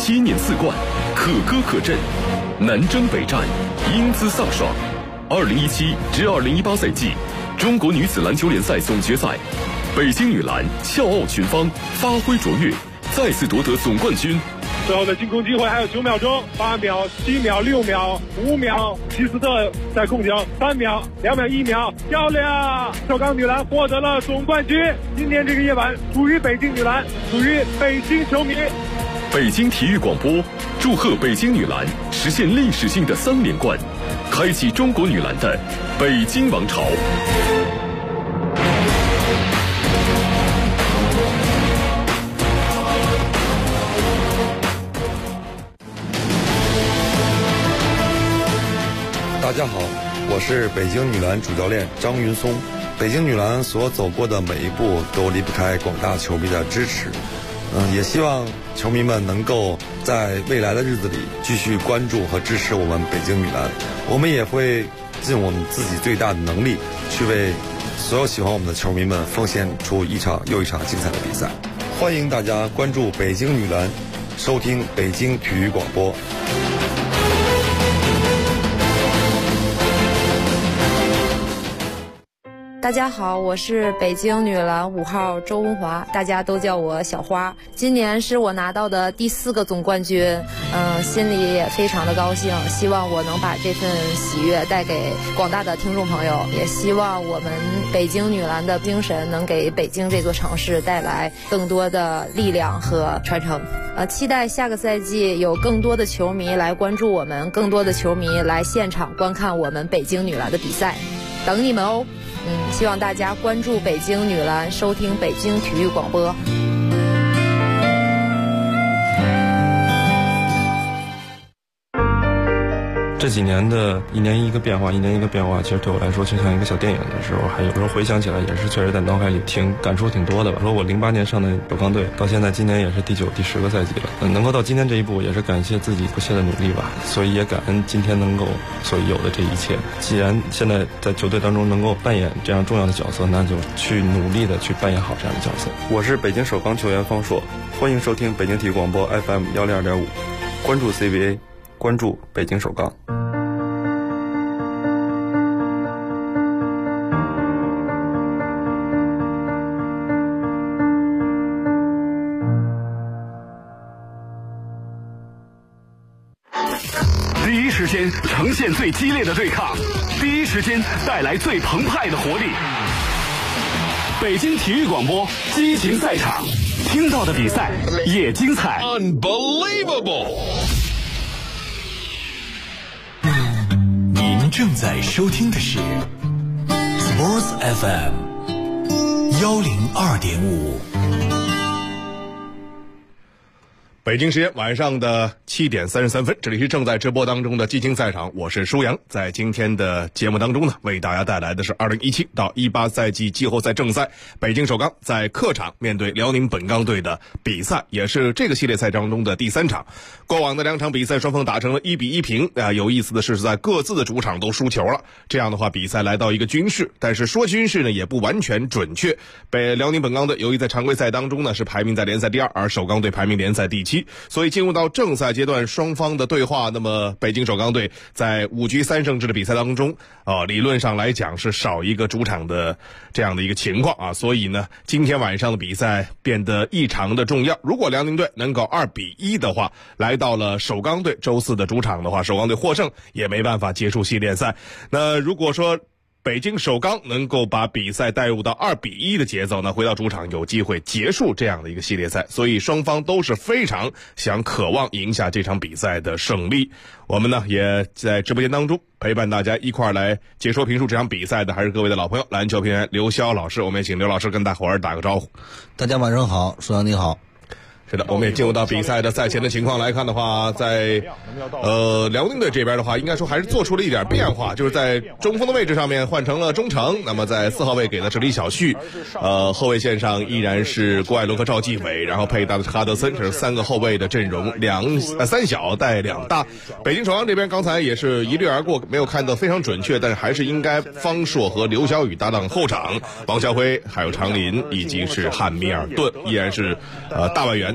7年4冠，可歌可阵，南征北战，英姿飒爽。2017至2018赛季中国女子篮球联赛总决赛，北京女篮笑傲群芳，发挥卓越，再次夺得总冠军。 最后的进攻机会还有9秒钟，8秒、7秒、6秒、5秒，齐斯特在控球，3秒、2秒、1秒，漂亮！首钢女篮获得了总冠军。今天这个夜晚属于北京女篮，属于北京球迷。 北京体育广播祝贺北京女篮实现历史性的3连冠，开启中国女篮的北京王朝。 大家好，我是北京女篮主教练张云松。北京女篮所走过的每一步都离不开广大球迷的支持。也希望球迷们能够在未来的日子里继续关注和支持我们北京女篮。我们也会尽我们自己最大的能力，去为所有喜欢我们的球迷们奉献出一场又一场精彩的比赛。欢迎大家关注北京女篮，收听北京体育广播。 大家好，我是北京女篮5号周文华，大家都叫我小花。今年是我拿到的第4个总冠军，心里也非常的高兴，希望我能把这份喜悦带给广大的听众朋友，也希望我们北京女篮的精神能给北京这座城市带来更多的力量和传承。期待下个赛季有更多的球迷来关注我们，更多的球迷来现场观看我们北京女篮的比赛，等你们哦。希望大家关注北京女篮，收听北京体育广播。 这几年的一年一个变化，其实对我来说就像一个小电影的时候，还有时候回想起来也是确实在脑海里感触挺多的吧。说我08年上的首钢队，到现在今年也是第9、第10个赛季了，能够到今天这一步，也是感谢自己不懈的努力吧。所以也感恩今天能够所有的这一切。既然现在在球队当中能够扮演这样重要的角色，那就去努力的去扮演好这样的角色。我是北京首钢球员方硕，欢迎收听北京体育广播 FM 102.5，关注 CBA， 关注北京首钢。 第一时间呈现最激烈的对抗，第一时间带来最澎湃的活力。北京体育广播激情赛场，听到的比赛也精彩。 Unbelievable！ 您正在收听的是 Sports FM 102.5。 北京时间晚上的7点33分，这里是正在直播当中的激情赛场，我是舒阳。在今天的节目当中呢，为大家带来的是2017到18赛季季后赛正赛，北京首钢在客场面对辽宁本钢队的比赛，也是这个系列赛当中的第3场。过往的2场比赛双方打成了1比1平，有意思的是在各自的主场都输球了，这样的话比赛来到一个均势，但是说均势呢也不完全准确。辽宁本钢队由于在常规赛当中呢是排名在联赛第2，而首钢队排名联赛第7，所以进入到正赛阶段，双方的对话，那么北京首钢队在5局3胜制的比赛当中，理论上来讲是少一个主场的这样的一个情况啊，所以呢，今天晚上的比赛变得异常的重要。如果辽宁队能够2比1的话，来到了首钢队周4的主场的话，首钢队获胜也没办法结束系列赛。那如果说北京首钢能够把比赛带入到2比1的节奏呢，回到主场有机会结束这样的一个系列赛，所以双方都是非常渴望赢下这场比赛的胜利。我们呢也在直播间当中陪伴大家一块来解说评述这场比赛的还是各位的老朋友篮球评员刘潇老师，我们也请刘老师跟大伙儿打个招呼。 大家晚上好，舒阳你好。 是的，我们也进入到比赛的赛前的情况来看的话，在辽宁队这边的话，应该说还是做出了一点变化，就是在中锋的位置上面换成了钟诚，那么在4号位给的是李晓旭，后卫线上依然是郭艾伦和赵继伟，然后配搭的是哈德森，这是3个后卫的阵容，3小带2大。北京首钢这边刚才也是一掠而过，没有看到非常准确，但是还是应该方硕和刘晓宇搭档后场，王晓辉还有常林以及是汉密尔顿，依然是大外援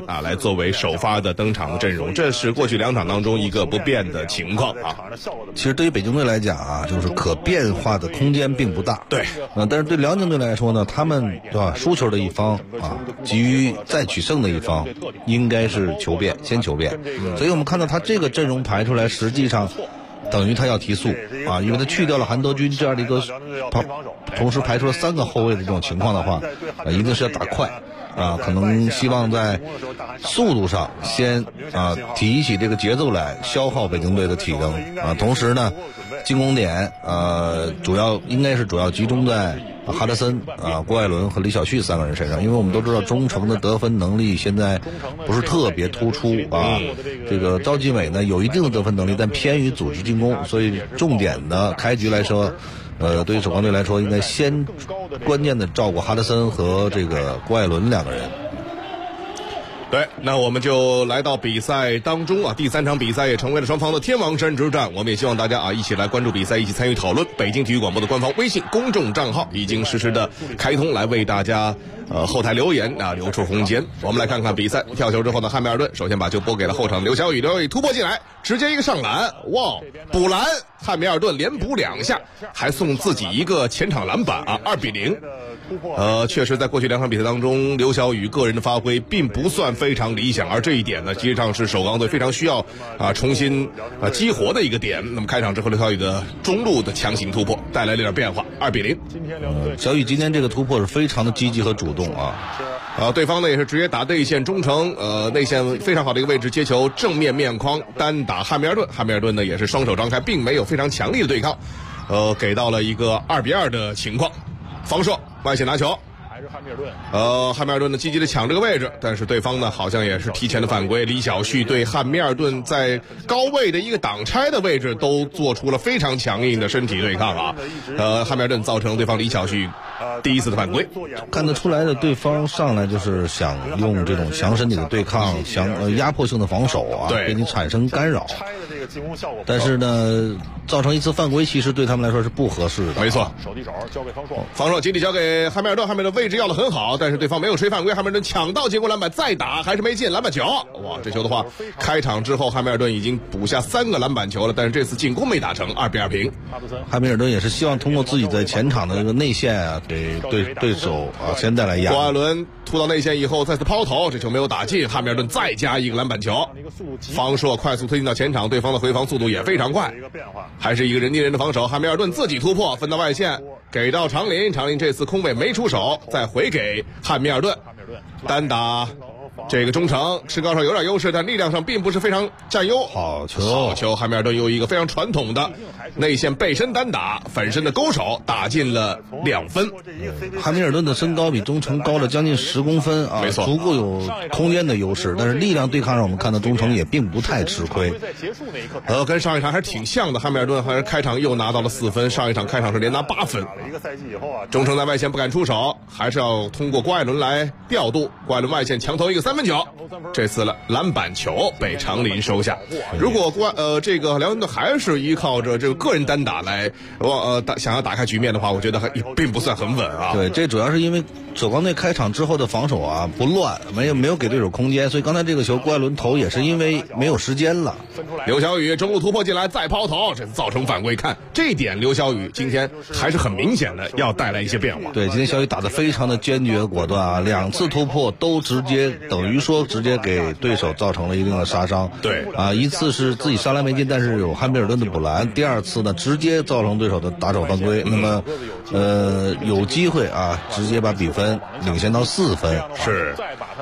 啊来作为首发的登场的阵容，这是过去2场当中一个不变的情况啊。 其实对于北京队来讲啊，就是可变化的空间并不大。 对， 但是对辽宁队来说呢，他们对吧，输球的一方啊，急于再取胜的一方，应该是先求变。所以我们看到他这个阵容排出来，实际上等于他要提速啊，因为他去掉了韩德君这样的一个，同时排出了3个后卫的这种情况的话，一定是要打快啊，可能希望在速度上先提起这个节奏来，消耗北京队的体能啊。同时呢，进攻点主要集中在哈德森郭艾伦和李晓旭3个人身上，因为我们都知道中程的得分能力现在不是特别突出啊。这个赵继伟呢有一定的得分能力，但偏于组织进攻，所以重点的开局来说，对于首钢队来说，应该先关键的照顾哈德森和这个郭艾伦2个人。 对，那我们就来到比赛当中啊，第3场比赛也成为了双方的天王山之战。我们也希望大家一起来关注比赛，一起参与讨论。北京体育广播的官方微信公众账号已经实时的开通，来为大家后台留言留出空间。我们来看看比赛，跳球之后的汉密尔顿首先把球拨给了后场刘晓宇，刘晓宇突破进来，直接一个上篮，哇，补篮，汉密尔顿连补2下，还送自己一个前场篮板2-0。确实在过去2场比赛当中，刘晓宇个人的发挥并不算非常理想，而这一点呢，实际上是首钢队非常需要重新激活的一个点。那么开场之后，刘晓宇的中路的强行突破带来了点变化，2-0。 小宇今天这个突破是非常的积极和主动对方呢也是直接打内线中程，内线非常好的一个位置接球，正面面框单打汉密尔顿，汉密尔顿呢也是双手张开，并没有非常强力的对抗，给到了一个2-2的情况。防射外线拿球，还是汉密尔顿。汉密尔顿呢积极的抢这个位置，但是对方呢好像也是提前的犯规。李晓旭对汉密尔顿在高位的一个挡拆的位置都做出了非常强硬的身体对抗啊。汉密尔顿造成对方李晓旭第1次的犯规。 看得出来的，对方上来就是想用这种强身体的对抗，想压迫性的防守给你产生干扰。但是呢，造成1次犯规，其实对他们来说是不合适的。 没错，手递手交给方硕，集体交给汉密尔顿，汉密尔顿位置要的很好，但是对方没有吹犯规，汉密尔顿抢到进攻篮板再打还是没进篮板球。哇，这球的话，开场之后汉密尔顿已经补下3个篮板球了，但是这次进攻没打成，2-2平。 汉密尔顿也是希望通过自己在前场的这个内线给对手先带来压力。 郭艾伦突到内线以后再次抛投，这球没有打进，汉密尔顿再加1个篮板球。方硕快速推进到前场，对方的回防速度也非常快，还是一个人盯人的防守。汉密尔顿自己突破分到外线，给到长林，长林这次空位没出手，再回给汉密尔顿，单打这个中程身高上有点优势，但力量上并不是非常占优。好球，汉密尔顿有一个非常传统的内线背身单打，反身的勾手打进了2分。 汉密尔顿的身高比中程高了将近10公分没错， 足够有空间的优势，但是力量对抗上我们看到中程也并不太吃亏。 跟上一场还是挺像的，汉密尔顿还是开场又拿到了4分，上一场开场是连拿8分。中程在外线不敢出手，还是要通过郭艾伦来调度，郭艾伦外线强投一个3分球，这次篮板球被长林收下。如果这个辽宁队还是依靠着这个个人单打来想要打开局面的话，我觉得并不算很稳啊。 对，这主要是因为首钢队开场之后的防守不乱，没有给对手空间，所以刚才这个球郭艾伦投也是因为没有时间了。 刘晓宇中路突破进来再抛投，这次造成犯规。看这一点，刘晓宇今天还是很明显的要带来一些变化。 对，今天小宇打得非常的坚决果断2次突破都直接给对手造成了一定的杀伤。 对一次是自己上篮没进，但是有汉密尔顿的补篮，第2次呢直接造成对手的打手犯规。那么有机会直接把比分领先到4分。 是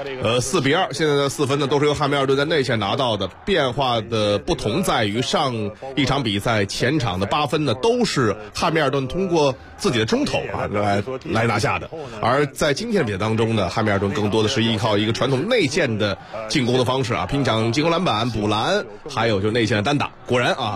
4-2，现在的4分呢都是由汉密尔顿在内线拿到的。变化的不同在于上一场比赛前场的8分呢都是汉密尔顿通过自己的中投来拿下的，而在今天的比赛当中呢，汉密尔顿更多的是依靠一个传统内线的进攻的方式拼抢进攻篮板、补篮，还有就内线的单打。果然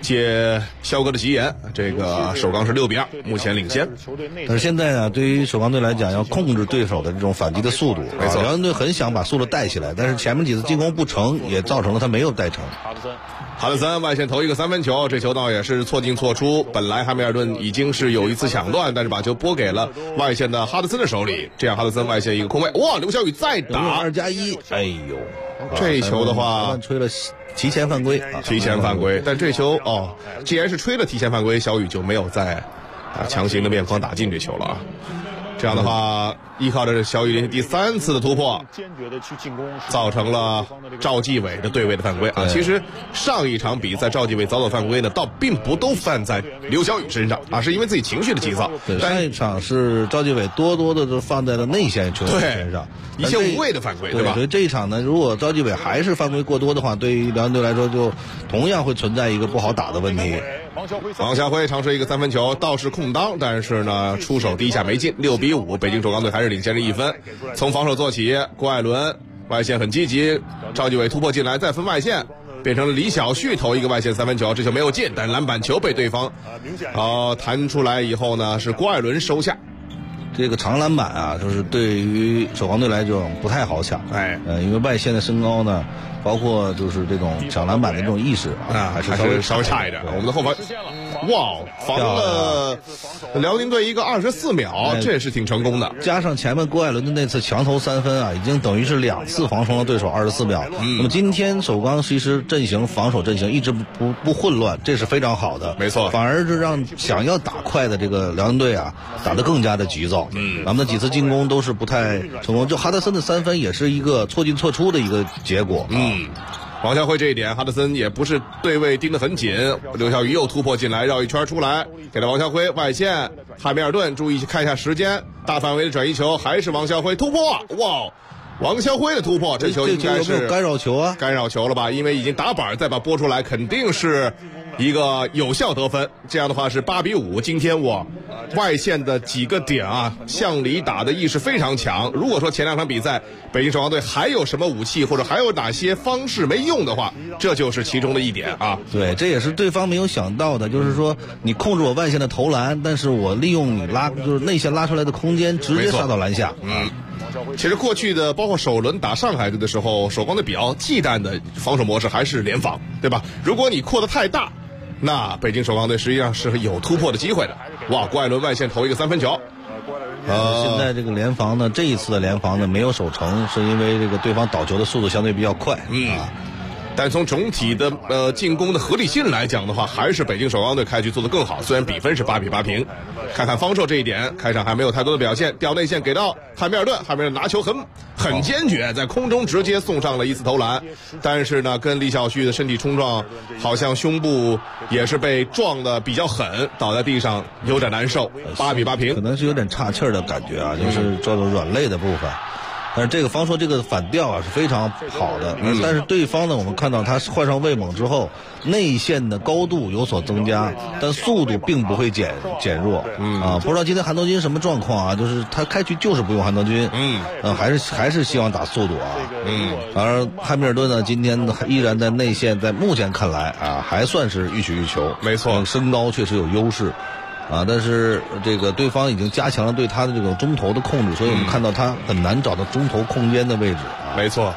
接肖哥的吉言，这个首钢是6-2，目前领先。 但是现在呢，对于首钢队来讲，要控制对手的这种反击的速度。 没错， 辽宁队很想把速度带起来，但是前面几次进攻不成，也造成了他没有带成。 哈德森外线投一个3分球，这球倒也是错进错出。本来汉密尔顿已经是有一次抢断，但是把球拨给了外线的哈德森的手里，这样哈德森外线一个空位，哇，刘晓宇再打 2+1，哎呦， 这球的话吹了提前犯规， 提前犯规。但这球既然是吹了提前犯规，小宇就没有再强行的面框打进这球了啊。这样的话，依靠着小宇连续第3次的突破，造成了赵继伟的对位的犯规啊。其实上一场比赛赵继伟早早犯规呢，倒并不都犯在刘晓宇身上啊，是因为自己情绪的急躁。 上一场是赵继伟多的都放在了内线球员身上， 一些无谓的犯规，对吧？ 所以这一场呢，如果赵继伟还是犯规过多的话，对于辽宁队来说，就同样会存在一个不好打的问题。 王晓辉尝试一个3分球，倒是空当，但是呢，出手第一下没进，6-5，北京首钢队还是领先着1分。从防守做起，郭艾伦外线很积极，赵继伟突破进来，再分外线，变成了李晓旭投一个外线3分球，这球没有进，但篮板球被对方弹出来以后呢，是郭艾伦收下。 这个长篮板啊，就是对于首钢队来讲不太好抢，因为外线的身高呢，包括就是这种抢篮板的这种意识还是稍微差一点。我们的后防，哇，防了辽宁队一个24秒，这也是挺成功的。 加上前面郭艾伦的那次强投3分啊，已经等于是2次防成了对手24秒。那么今天首钢其实防守阵型一直不混乱，这是非常好的。 没错， 反而是让想要打快的这个辽宁队啊，打得更加的急躁。咱们的几次进攻都是不太成功，就哈德森的3分也是一个错进错出的一个结果。 王晓辉这一点，哈德森也不是对位盯得很紧，刘晓宇又突破进来，绕一圈出来，给了王晓辉外线，汉密尔顿注意看一下时间，大范围的转移球，还是王晓辉突破，哇！王晓辉的突破，这球应该是干扰球啊， 干扰球了吧？因为已经打板，再把拨出来，肯定是一个有效得分。这样的话是8-5。今天外线的几个点啊，向里打的意识非常强。如果说前2场比赛北京首钢队还有什么武器或者还有哪些方式没用的话，这就是其中的一点啊。 对，这也是对方没有想到的，就是说你控制我外线的投篮，但是我利用你就是内线拉出来的空间，直接杀到篮下。 其实过去的包括首轮打上海队的时候，首钢队比较忌惮的防守模式还是联防，对吧？如果你扩得太大，那北京首钢队实际上是有突破的机会的。哇，郭艾伦外线投一个3分球。 现在这个联防呢，这一次的联防呢没有守成，是因为这个对方倒球的速度相对比较快。 但从总体的进攻的合理性来讲的话，还是北京首钢队开局做得更好，虽然比分是8-8平。看看方硕这一点，开场还没有太多的表现，掉内线给到汉密尔顿，汉密尔顿拿球很坚决，在空中直接送上了一次投篮，但是呢跟李晓旭的身体冲撞，好像胸部也是被撞得比较狠，倒在地上有点难受。8-8平， 可能是有点岔气儿的感觉啊，就是这种软肋的部分。但是这个方硕这个反调啊是非常好的，但是对方呢，我们看到他换上魏猛之后，内线的高度有所增加，但速度并不会减弱。不知道今天韩东军什么状况啊？就是他开局就是不用韩东军，还是希望打速度啊。而汉密尔顿呢，今天依然在内线，在目前看来啊，还算是欲取欲求。 没错， 身高确实有优势。但是这个对方已经加强了对他的这种中投的控制，所以我们看到他很难找到中投空间的位置。 没错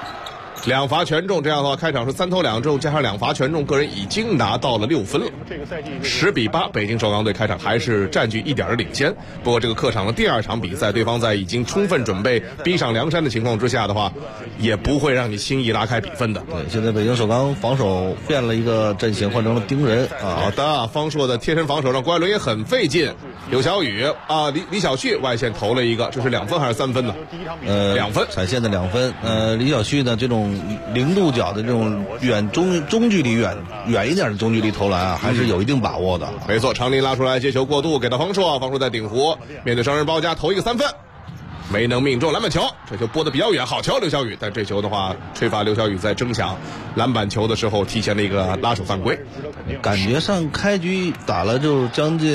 ，2罚全中，这样的话开场是3投2中，加上2罚全中，个人已经拿到了6分了。10-8，北京首钢队开场还是占据1点的领先。不过这个客场的第2场比赛，对方在已经充分准备逼上梁山的情况之下的话，也不会让你轻易拉开比分的。 对，现在北京首钢防守变了一个阵型，换成了盯人好的，方硕的贴身防守让郭艾伦也很费劲。刘晓宇李晓旭外线投了一个，这是2分还是3分呢？2分， 踩线的2分。李晓旭呢，这种0度角的这种中距离远一点的中距离投篮啊，还是有一定把握的。 没错，长林拉出来接球过渡给到方硕，方硕在顶弧面对双人包夹投一个3分。 没能命中篮板球，这球拨得比较远，好球刘晓宇，但这球的话吹罚刘晓宇在争抢篮板球的时候提前了一个拉手犯规。 感觉上开局打了就将近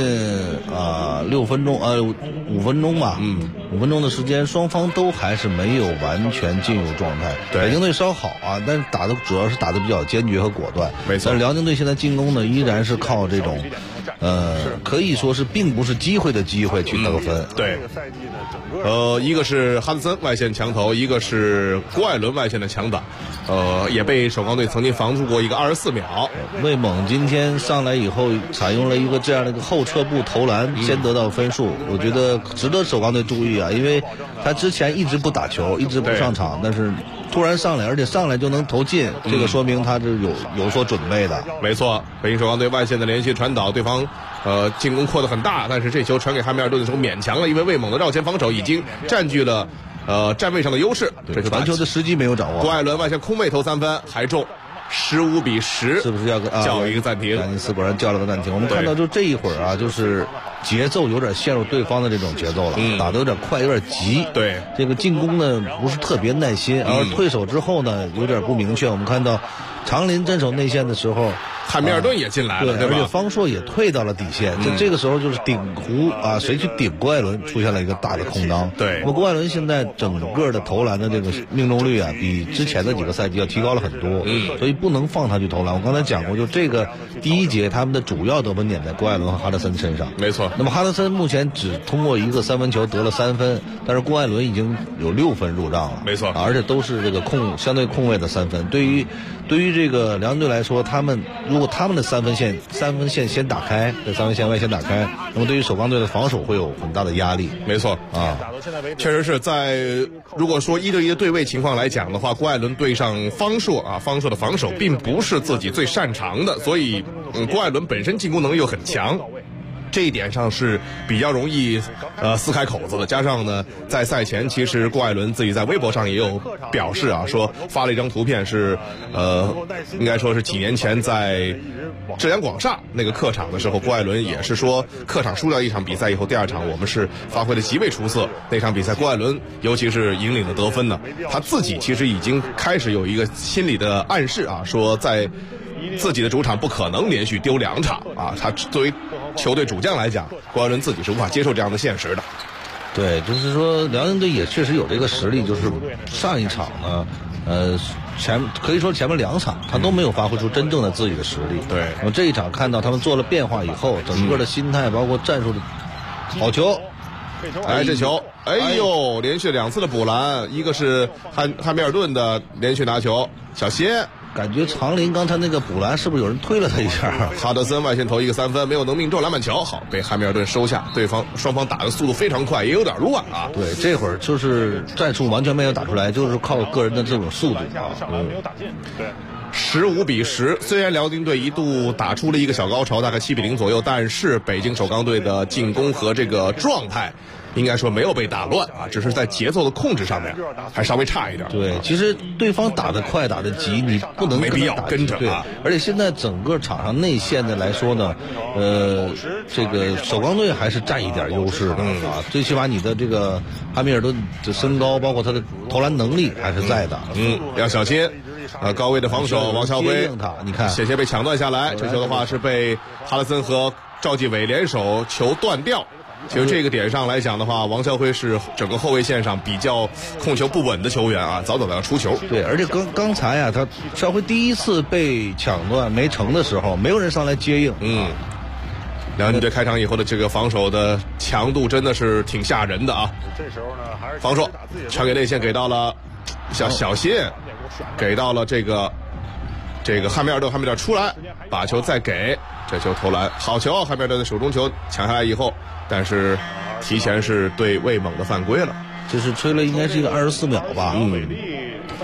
5分钟吧，5分钟的时间，双方都还是没有完全进入状态。北京队稍好啊，但是主要是打得比较坚决和果断。 没错， 但是辽宁队现在进攻呢依然是靠这种可以说是并不是机会的机会去得分。 对，一个是哈德森外线强投，一个是郭艾伦外线的强打，也被首钢队曾经防住过一个24秒。 魏猛今天上来以后采用了一个这样的一个后撤步投篮，先得到分数，我觉得值得首钢队注意啊，因为他之前一直不打球，一直不上场，但是突然上来，而且上来就能投进，这个说明他是有所准备的。 没错，北京首钢队外线的连续传导，对方进攻扩得很大，但是这球传给汉密尔顿的时候勉强了，因为魏猛的绕前防守已经占据了站位上的优势，这球传球的时机没有掌握。 郭艾伦外线空位投3分还中，15比10， 是不是要叫一个暂停？ 亚尼斯果然叫了个暂停。我们看到就这一会儿啊，就是节奏有点陷入对方的这种节奏了，打得有点快，有点急。 对， 这个进攻呢不是特别耐心，而退守之后呢有点不明确。我们看到长林镇守内线的时候， 汉密尔顿也进来了，对吧？ 而且方硕也退到了底线，这个时候就是顶弧啊，谁去顶郭艾伦，出现了一个大的空当。 对， 那么郭艾伦现在整个的投篮的这个命中率啊，比之前的几个赛季要提高了很多，所以不能放他去投篮。我刚才讲过，就这个第一节他们的主要得分点在郭艾伦和哈德森身上。 没错。 那么哈德森目前只通过一个3分球得了3分，但是郭艾伦已经有6分入账了。 没错， 而且都是这个相对空位的3分。对于这个辽宁队来说，如果他们的3分线先打开，在3分线外先打开，那么对于首钢队的防守会有很大的压力。 没错啊，确实是在如果说1对1的对位情况来讲的话，郭艾伦对上方硕的防守并不是自己最擅长的，所以郭艾伦本身进攻能力又很强。这一点上是比较容易撕开口子的，加上呢，在赛前其实郭艾伦自己在微博上也有表示说发了一张图片是应该说是几年前在浙江广厦那个客场的时候，郭艾伦也是说客场输掉一场比赛以后，第2场我们是发挥的极为出色，那场比赛郭艾伦尤其是引领的得分呢，他自己其实已经开始有一个心理的暗示说在自己的主场不可能连续丢2场他作为球队主将来讲，郭艾伦自己是无法接受这样的现实的。 对，就是说辽宁队也确实有这个实力，就是上一场呢可以说前面2场他都没有发挥出真正的自己的实力。 对， 我这一场看到他们做了变化以后，整个的心态包括战术的好球。 这球连续2次的补篮，一个是汉密尔顿的连续拿球，小歇。 感觉长林刚才那个补篮是不是有人推了他一下？ 哈德森外线投一个3分，没有能命中篮板球，好被汉密尔顿收下。双方打的速度非常快，也有点乱对，这会儿就是战术完全没有打出来，就是靠个人的这种速度没有打进。对 ，15比10。虽然辽宁队一度打出了一个小高潮，大概7比0左右，但是北京首钢队的进攻和这个状态应该说没有被打乱只是在节奏的控制上面还稍微差一点。 对，其实对方打得快打得急，你不能没必要跟着而且现在整个场上内线的来说呢，这个首钢队还是占一点优势的最起码你的这个汉密尔顿的身高，包括他的投篮能力还是在的。 要小心。高位的防守，王晓辉， 你看险些被抢断下来。这球的话是被哈德森和赵继伟联手球断掉。其实这个点上来讲的话，王晓辉是整个后卫线上比较控球不稳的球员早早的要出球。 对，而且刚才他邵辉第一次被抢断没成的时候，没有人上来接应。 辽宁队开场以后的这个防守的强度真的是挺吓人的这时候呢，还是防守传给内线，给到了小谢，给到了这个汉密尔顿，汉密尔顿出来把球再给，这球投篮，好球！汉密尔顿的手中球抢下来以后，但是提前是对魏猛的犯规了， 这是吹了应该是一个24秒吧。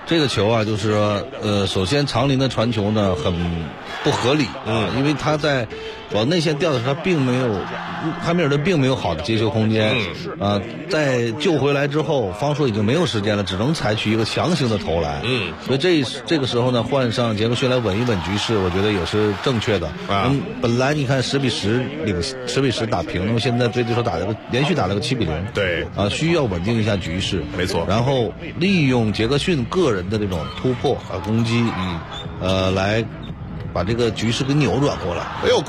这个球啊，就是说，首先长林的传球呢很不合理啊，因为他在往内线吊的时候，他汉密尔顿并没有好的接球空间，在救回来之后，方硕已经没有时间了，只能采取一个强行的投篮，所以这个时候呢，换上杰克逊来稳一稳局势，我觉得也是正确的。本来你看10比10打平，那么现在对手连续打了个7比0， 对啊，需要稳定一下局势， 没错。 然后利用杰克逊个人的这种突破攻击，来把这个局势给扭转过来。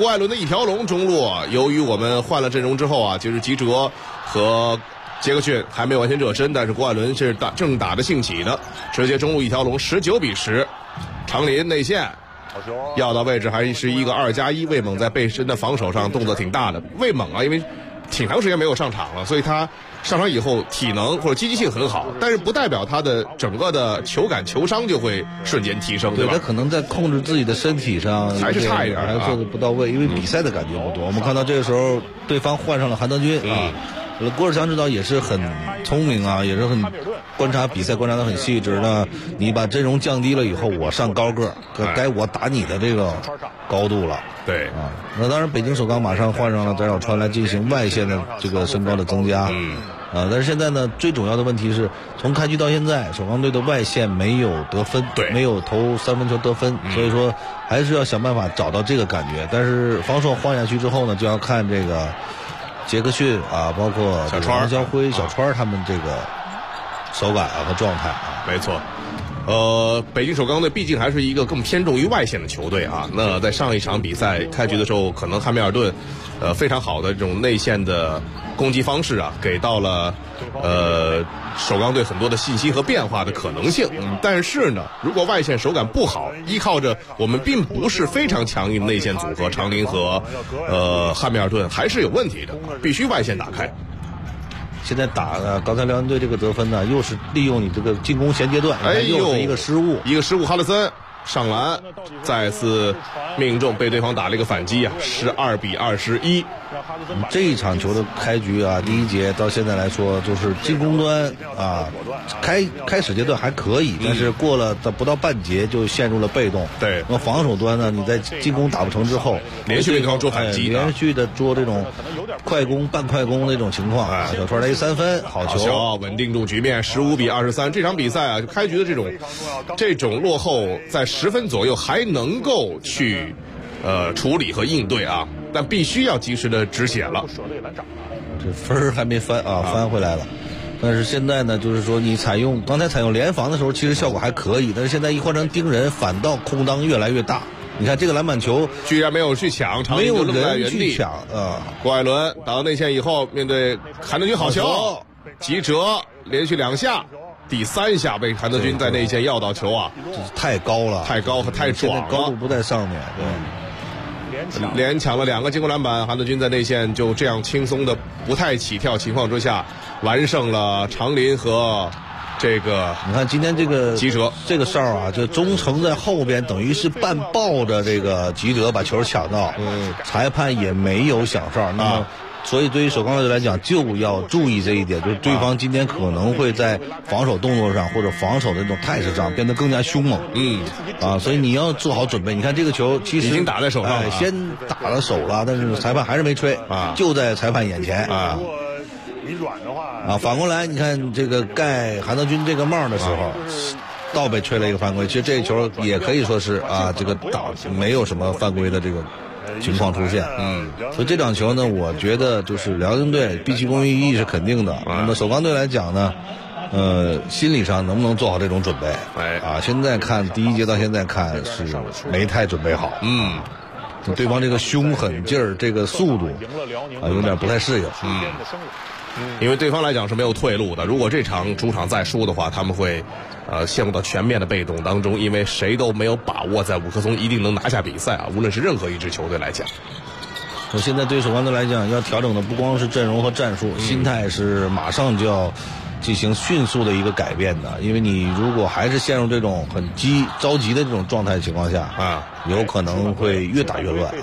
他可能在控制自己的身体上还是差一点， 还做的不到位，因为比赛的感觉不多。我们看到这个时候对方换上了韩德君郭士强指导也是很聪明啊，也是很观察比赛观察的很细致呢。你把阵容降低了以后，我上高个，该我打你的这个高度了。 对啊，那当然北京首钢马上换上了翟小川来进行外线的这个身高的增加。但是现在呢，最重要的问题是从开局到现在，首钢队的外线没有得分， 对， 没有投三分球得分，所以说还是要想办法找到这个感觉。但是防守换下去之后呢，就要看这个杰克逊啊，包括小川、 王霄辉、小川他们这个手感和状态啊， 没错。北京首钢队毕竟还是一个更偏重于外线的球队啊。那在上一场比赛开局的时候，可能汉密尔顿非常好的这种内线的攻击方式啊，给到了首钢队很多的信息和变化的可能性。但是呢，如果外线手感不好，依靠着我们并不是非常强硬的内线组合，长林和汉密尔顿还是有问题的，必须外线打开。 现在打的刚才辽宁队这个得分呢，又是利用你这个进攻衔接段，又是一个失误， 哈勒森上篮，再次命中，被对方打了一个反击啊，12比21。 这一场球的开局啊，第一节到现在来说，就是进攻端啊，开始阶段还可以，但是过了不到半节就陷入了被动。 对， 那么防守端呢，你在进攻打不成之后， 连续对方做反击， 连续的做这种快攻、半快攻那种情况，小川来3分，好球， 稳定住局面，15比23。这场比赛啊，就开局的这种落后在10分左右还能够去处理和应对啊，但必须要及时的止血了。 这分还没翻翻回来了。但是现在呢，就是说你刚才采用联防的时候，其实效果还可以，但是现在一换成盯人，反倒空当越来越大。你看这个篮板球居然没有去抢， 没有人去抢郭艾伦打到内线以后，面对韩德君好球，吉哲连续2下。第3下被韩德君在内线要到球啊， 太高了， 太高和太壮了， 高度不在上面。 连抢了2个进攻篮板，韩德君在内线就这样轻松的不太起跳情况之下，完胜了长林和这个。 你看今天这个吉哲这个哨啊，就中程在后边等于是半抱着这个吉哲把球抢到，裁判也没有响哨。那么所以对于首钢队来讲，就要注意这一点，就是对方今天可能会在防守动作上或者防守的这种态势上变得更加凶猛。所以你要做好准备。你看这个球其实已经打在手上了， 先打了手了，但是裁判还是没吹就在裁判眼前你软的话反过来你看这个盖韩德君这个帽的时候。倒被吹了一个犯规，其实这个球也可以说是这个没有什么犯规的这个情况出现。所以这场球呢，我觉得就是辽宁队必须攻于一是肯定的。那么首钢队来讲呢，心理上能不能做好这种准备？现在看第一节到现在看是没太准备好。对方这个凶狠劲儿，这个速度有点不太适应。 因为对方来讲是没有退路的。如果这场主场再输的话，他们会陷入到全面的被动当中，因为谁都没有把握在五棵松一定能拿下比赛无论是任何一支球队来讲。 现在对首钢队来讲，要调整的不光是阵容和战术，心态是马上就要进行迅速的一个改变的。因为你如果还是陷入这种很着急的这种状态情况下有可能会越打越乱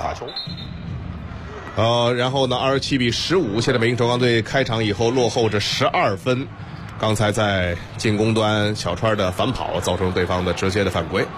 然后呢，27比15，现在北京首钢队开场以后落后着12分。 刚才在进攻端小川的反跑造成对方的直接的犯规。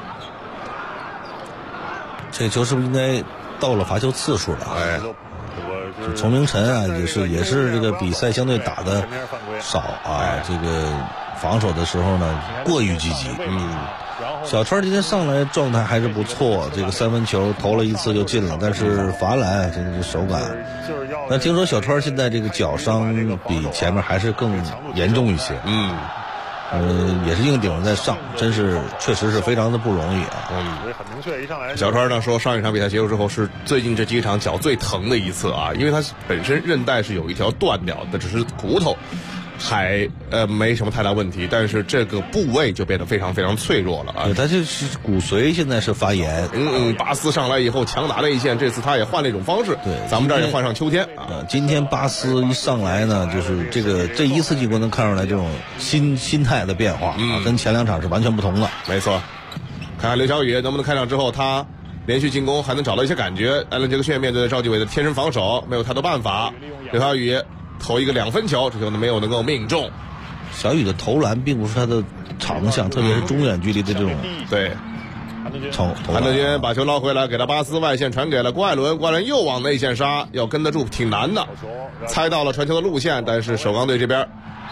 这球是不是应该到了罚球次数了？ 哎， 丛明晨啊，也是这个比赛相对打的少啊，这个防守的时候呢过于积极。小川今天上来状态还是不错，这个3分球投了一次就进了，但是罚篮这个手感。那听说小川现在这个脚伤比前面还是更严重一些。也是硬顶着在上，确实是非常的不容易啊。 小川呢说，上一场比赛结束之后是最近这几场脚最疼的一次啊，因为他本身韧带是有一条断掉的，只是骨头还没什么太大问题，但是这个部位就变得非常非常脆弱了啊。 他就是骨髓现在是发炎。 巴斯上来以后强打内线，这次他也换了一种方式。 对， 咱们这儿也换上秋天啊。今天巴斯一上来呢，就是这一次进攻能看出来这种心态的变化啊，跟前2场是完全不同的。 没错，看看刘晓宇能不能开场之后他连续进攻还能找到一些感觉。艾伦杰克逊面对赵继伟的天生防守没有太多办法，刘晓宇投一个2分球，这球呢没有能够命中。 小雨的投篮并不是他的长项，特别是中远距离的这种对。韩德君把球捞回来，给他巴斯，外线传给了郭艾伦，郭艾伦又往内线杀，要跟得住挺难的。猜到了传球的路线，但是首钢队这边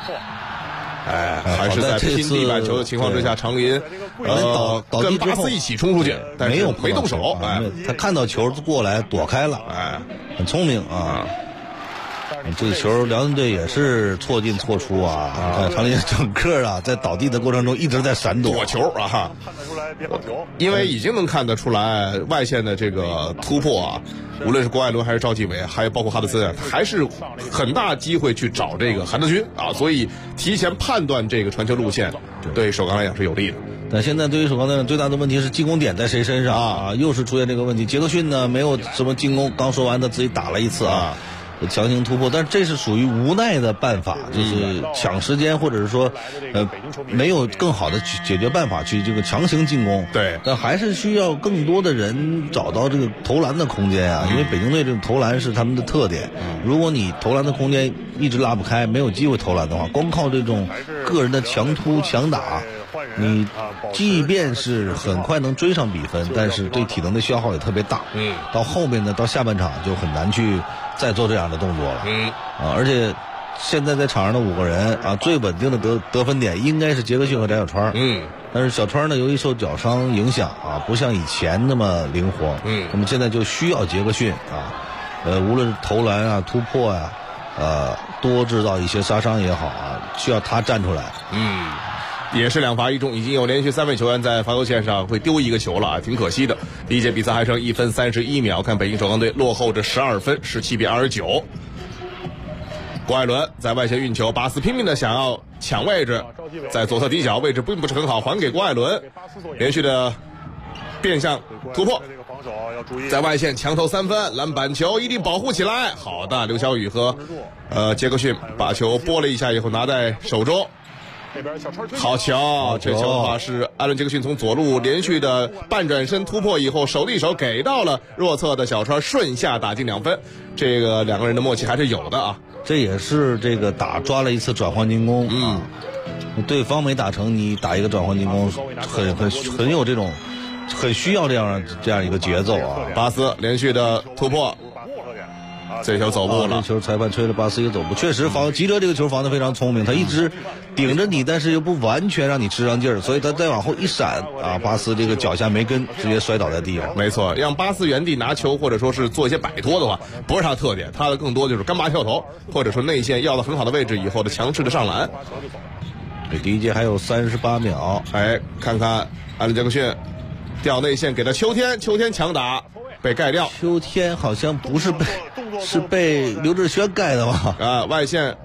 还是在拼地板球的情况之下，常林跟巴斯一起冲出去，但是没动手。 他看到球过来躲开了，很聪明啊。这个球辽宁队也是错进错出啊！常林整个在倒地的过程中一直在闪躲球啊，因为已经能看得出来外线的这个突破啊，无论是郭艾伦还是赵继伟，还有包括哈德森，还是很大机会去找这个韩德君啊，所以提前判断这个传球路线对首钢来讲是有利的。 但现在对于首钢队最大的问题是进攻点在谁身上啊？又是出现这个问题。杰克逊呢没有什么进攻，刚说完他自己打了一次啊。强行突破，但是这是属于无奈的办法，就是抢时间，或者是说，没有更好的解决办法去这个强行进攻。 对， 但还是需要更多的人找到这个投篮的空间啊，因为北京队这种投篮是他们的特点。如果你投篮的空间一直拉不开，没有机会投篮的话，光靠这种个人的强突强打，你即便是很快能追上比分，但是对体能的消耗也特别大。到后面呢，到下半场就很难去再做这样的动作了。而且现在在场上的5个人啊，最稳定的得分点应该是杰克逊和翟小川。但是小川呢，由于受脚伤影响啊，不像以前那么灵活。那么现在就需要杰克逊啊，无论是投篮啊、突破啊，多制造一些杀伤也好啊，需要他站出来。 也是2罚1中，已经有连续3位球员在罚球线上会丢一个球了啊，挺可惜的。第一节比赛还剩1分31秒，看北京首钢队落后着12分，17-29。郭艾伦在外线运球，巴斯拼命的想要抢位置，在左侧底角位置并不是很好，还给郭艾伦，连续的变向突破，在外线强投3分，篮板球一定保护起来。好的，刘晓宇和杰克逊把球拨了一下以后拿在手中。好球！这球的话是艾伦杰克逊从左路连续的半转身突破以后，手递手给到了弱侧的小川，顺下打进2分。这个2个人的默契还是有的啊。 这也是这个抓了一次转换进攻。对方没打成，你打一个转换进攻，很有这种，很需要这样一个节奏啊。 巴斯连续的突破。这球走步了， 这球裁判吹了巴斯一个走步，确实吉哲这个球防得非常聪明，他一直顶着你，但是又不完全让你吃上劲儿，所以他再往后一闪啊，巴斯这个脚下没跟，直接摔倒在地上。 没错，让巴斯原地拿球或者说是做一些摆脱的话，不是他的特点，他的更多就是干拔跳投，或者说内线要到很好的位置以后的强势的上篮。 这第一节还有38秒， 看看艾伦杰克逊掉内线给他秋天强打。被盖掉， 秋天好像不是被刘志轩盖的吧？ 外线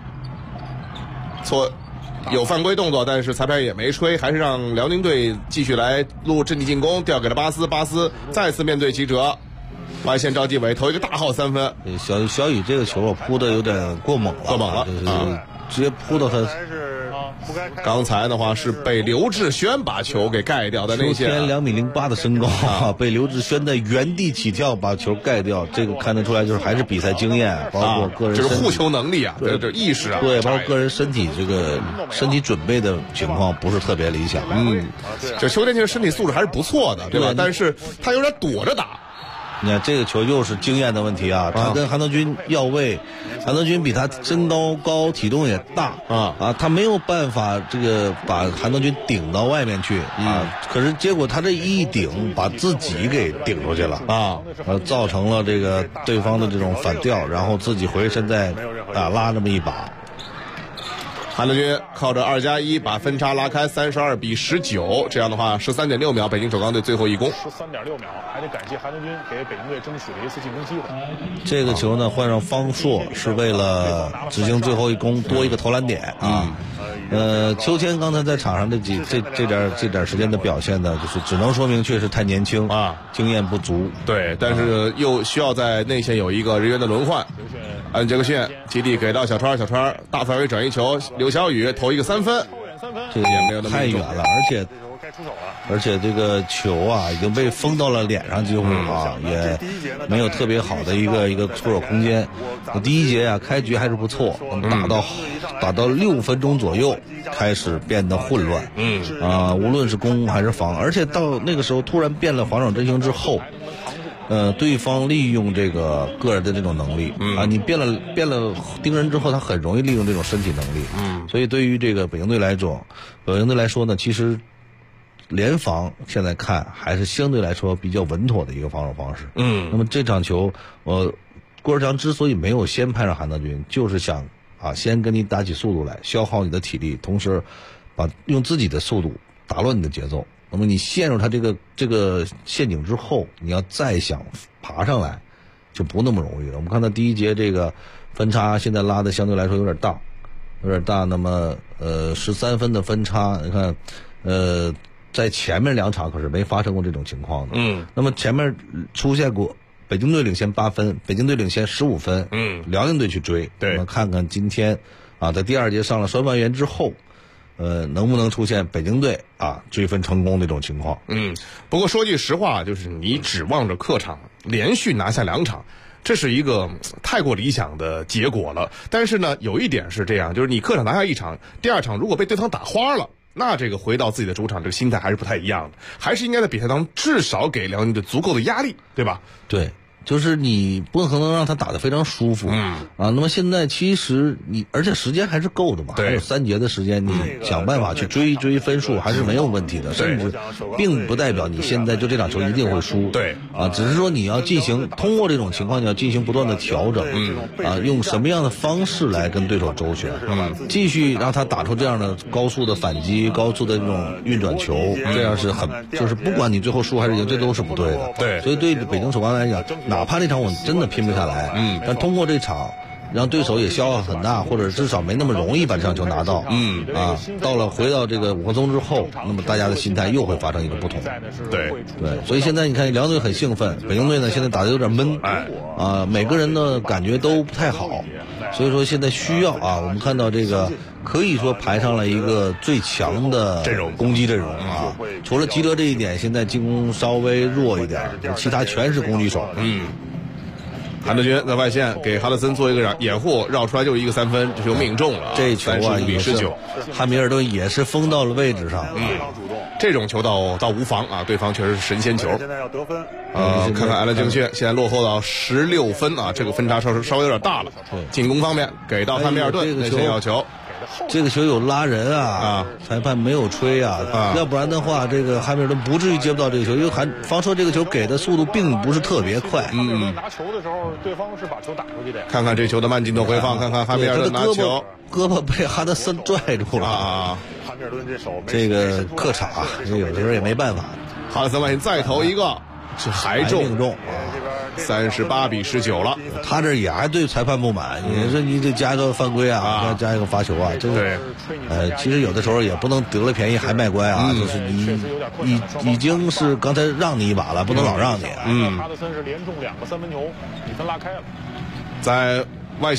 有犯规动作，但是裁判也没吹，还是让辽宁队继续来录阵地进攻，掉给了巴斯再次面对吉哲，外线赵继伟投一个大号3分。 小雨这个球扑的有点过猛了， 就是直接扑到他刚才的话是被刘志轩把球给盖掉的内线。 秋天2.08米的身高啊，被刘志轩在原地起跳把球盖掉，这个看得出来就是还是比赛经验，包括个人就是护球能力啊，这意识啊， 对，包括个人身体准备的情况不是特别理想。 这秋天其实身体素质还是不错的，对吧？但是他有点躲着打。 你看这个球又是经验的问题啊，他跟韩德君要位，韩德君比他身高体重也大他没有办法这个把韩德君顶到外面去可是结果他这一顶把自己给顶出去了造成了这个对方的这种反吊，然后自己回身再拉这么一把。 韩德君靠着2+1把分差拉开32比19，这样的话13.6秒，北京首钢队最后一攻。 13.6秒，还得感谢韩德君给北京队争取了一次进攻机会。 这个球呢换上方硕是为了执行最后一攻，多一个投篮点秋千刚才在场上这点时间的表现呢，就是只能说明确实太年轻经验不足。 对，但是又需要在内线有一个人员的轮换。安杰克逊基地给到小川大范围转移球，刘晓宇投一个3分， 这个也没有太远了，而且这个球已经被封到了脸上，几乎也没有特别好的一个出手空间。第一节开局还是不错，打到6分钟左右开始变得混乱，无论是攻还是防，而且到那个时候突然变了防守阵型之后。对方利用这个个人的这种能力你变了盯人之后，他很容易利用这种身体能力所以对于这个北京队来说呢，其实联防现在看还是相对来说比较稳妥的一个防守方式那么这场球郭志强之所以没有先派上韩德君，就是想先跟你打起速度来，消耗你的体力，同时用自己的速度打乱你的节奏。那么你陷入他这个陷阱之后，你要再想爬上来就不那么容易了。我们看到第一节这个分差现在拉的相对来说有点大。那么13分的分差，你看在前面2场可是没发生过这种情况的。那么前面出现过北京队领先8分，北京队领先15分，辽宁队去追。 对， 我们看看今天在第2节上了双半员之后。能不能出现北京队追分成功这种情况？ 不过说句实话，就是你指望着客场连续拿下2场，这是一个太过理想的结果了。但是呢，有一点是这样，就是你客场拿下1场，第2场如果被对方打花了，那这个回到自己的主场，这个心态还是不太一样的，还是应该在比赛当中至少给辽宁队足够的压力，对吧？ 对。就是你不可能让他打得非常舒服那么现在其实而且时间还是够的嘛，还有3节的时间，你想办法去追分数还是没有问题的，甚至并不代表你现在就这场球一定会输， 对只是说你要通过这种情况，你要进行不断的调整用什么样的方式来跟对手周旋继续让他打出这样的高速的反击，高速的这种运转球，这样是就是不管你最后输还是赢，这都是不对的。 对， 所以对北京首钢来讲，哪怕这场我们真的拼不下来但通过这场让对手也消耗很大，或者至少没那么容易把这场球拿到到了回到这个5分钟之后，那么大家的心态又会发生一个不同。 对， 所以现在你看辽宁队很兴奋，北京队呢现在打得有点闷每个人的感觉都不太好，所以说现在需要我们看到这个可以说排上了一个最强的攻击阵容除了吉德这一点现在进攻稍微弱一点，其他全是攻击手韩德君在外线给哈德森做一个掩护，绕出来就一个3分，这球命中了这球 35比19， 汉密尔顿也是封到了位置上这种球倒无妨对方确实是神仙球。 现在要得分看看艾伦·杰克逊现在落后到16分这个分差稍微有点大了。进攻方面给到汉密尔顿内线要球， 这个球有拉人裁判没有吹要不然的话这个汉密尔顿不至于接不到这个球，因为方硕这个球给的速度并不是特别快拿球的时候对方是把球打出去的。 看看这球的慢镜头回放看看汉密尔顿拿球， 胳膊被哈德森拽住了汉密尔顿这手这个客场有的时候也没办法。 哈德森外线再投一个是还中38比19了。 他这也还对裁判不满，也是你得加个犯规加一个罚球这个其实有的时候也不能得了便宜还卖乖就是你已经是刚才让你一把了，不能老让你哈德森是连中2个3分球，比分拉开了。 在外线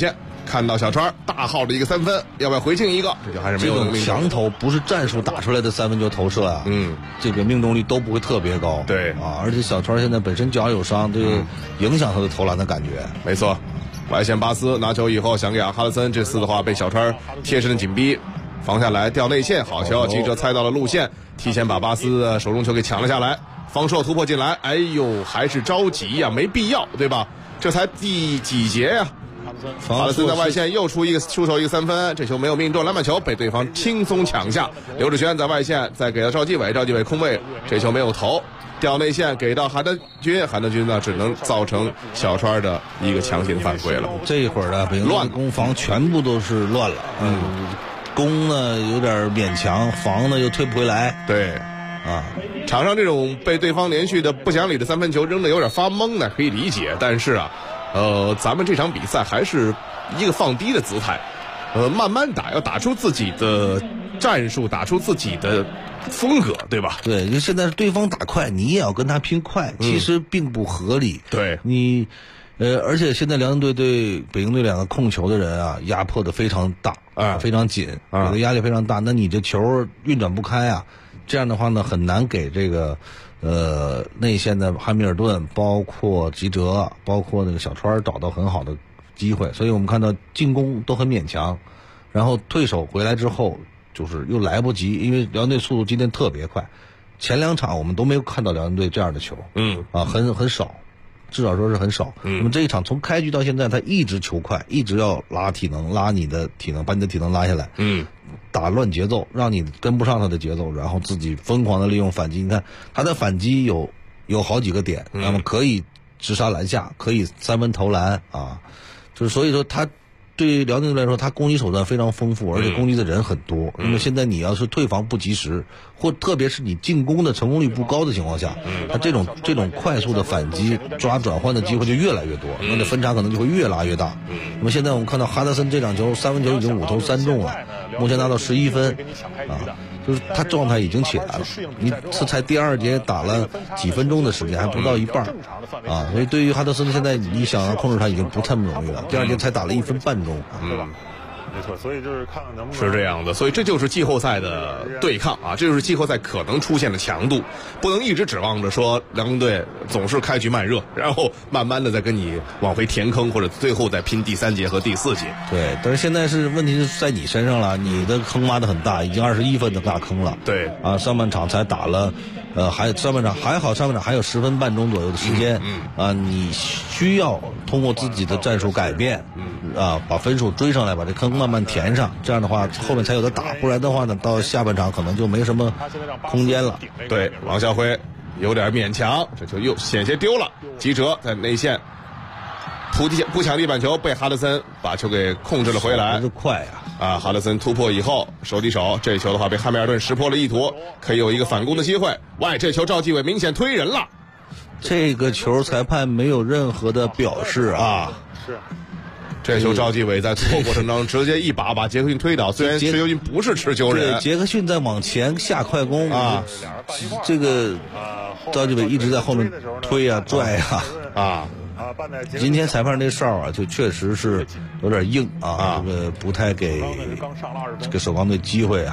看到小川大号的一个3分，要不要回敬一个？这就还是没有这种强投不是战术打出来的3分球投射啊，这个命中率都不会特别高。 对啊，而且小川现在本身脚有伤，这个影响他的投篮的感觉。 没错，外线巴斯拿球以后想给哈德森，这次的话被小川贴身的紧逼，防下来掉内线，好球！记者猜到了路线，提前把巴斯的手中球给抢了下来，防守突破进来，哎呦，还是着急呀，没必要，对吧？这才第几节呀？哈德森在外线又出手一个3分，这球没有命中，篮板球被对方轻松抢下。刘志轩在外线再给到赵继伟，赵继伟空位，这球没有投，掉内线给到韩德君，韩德君呢只能造成小川的一个强行犯规了。 这一会儿呢，北京乱攻防全部都是乱了，攻呢有点勉强，防呢又推不回来。 对，场上这种被对方连续的不讲理的3分球扔的有点发懵呢，可以理解，但是啊。咱们这场比赛还是一个放低的姿态，慢慢打，要打出自己的战术，打出自己的风格，对吧？ 对，就现在对方打快，你也要跟他拼快，其实并不合理。 对你，而且现在辽宁队对北京队2个控球的人啊，压迫的非常大非常紧，给的压力非常大。那你这球运转不开啊，这样的话呢，很难给这个。内线的汉密尔顿，包括吉哲，包括那个小川找到很好的机会，所以我们看到进攻都很勉强，然后退守回来之后就是又来不及，因为辽宁队速度今天特别快，前2场我们都没有看到辽宁队这样的球，很少，至少说是很少。那么这一场从开局到现在，他一直球快，一直要拉体能，拉你的体能，把你的体能拉下来，打乱节奏，让你跟不上他的节奏，然后自己疯狂的利用反击。你看他的反击有好几个点，那么可以直杀篮下，可以3分投篮啊，就是所以说他对辽宁队来说，他攻击手段非常丰富，而且攻击的人很多。那么现在你要是退防不及时，或特别是你进攻的成功率不高的情况下，他这种快速的反击抓转换的机会就越来越多，那这分差可能就会越拉越大。那么现在我们看到哈德森这场球3分球已经5投3中了，目前拿到11分就是他状态已经起来了。你这才第2节打了几分钟的时间，还不到一半所以对于哈德森现在你想要控制他已经不太容易了。第2节才打了1分半钟，对吧？ 没错，所以就是看看能不能是这样的，所以这就是季后赛的对抗啊，这就是季后赛可能出现的强度，不能一直指望着说辽宁队总是开局慢热，然后慢慢的再跟你往回填坑，或者最后再拼第3节和第4节。 对，但是现在是问题是在你身上了，你的坑挖得很大，已经21分的大坑了。 对上半场才打了。上半场还好，上半场还有10分半钟左右的时间，你需要通过自己的战术改变，把分数追上来，把这坑慢慢填上，这样的话后面才有的打，不然的话呢，到下半场可能就没什么空间了。 对，王晓辉有点勉强，这球又险些丢了。吉哲在内线不抢地板球，被哈德森把球给控制了回来。 这快呀！ 哈德森突破以后手递手，这球的话被汉密尔顿识破了意图，可以有一个反攻的机会。这球赵继伟明显推人了， 这个球裁判没有任何的表示是。 这球赵继伟在突破过程当中直接一把杰克逊推倒，虽然持球人不是持球人， 对，杰克逊在往前下快攻这个赵继伟一直在后面推拽今天裁判这哨就确实是有点硬这个不太给这个首钢队机会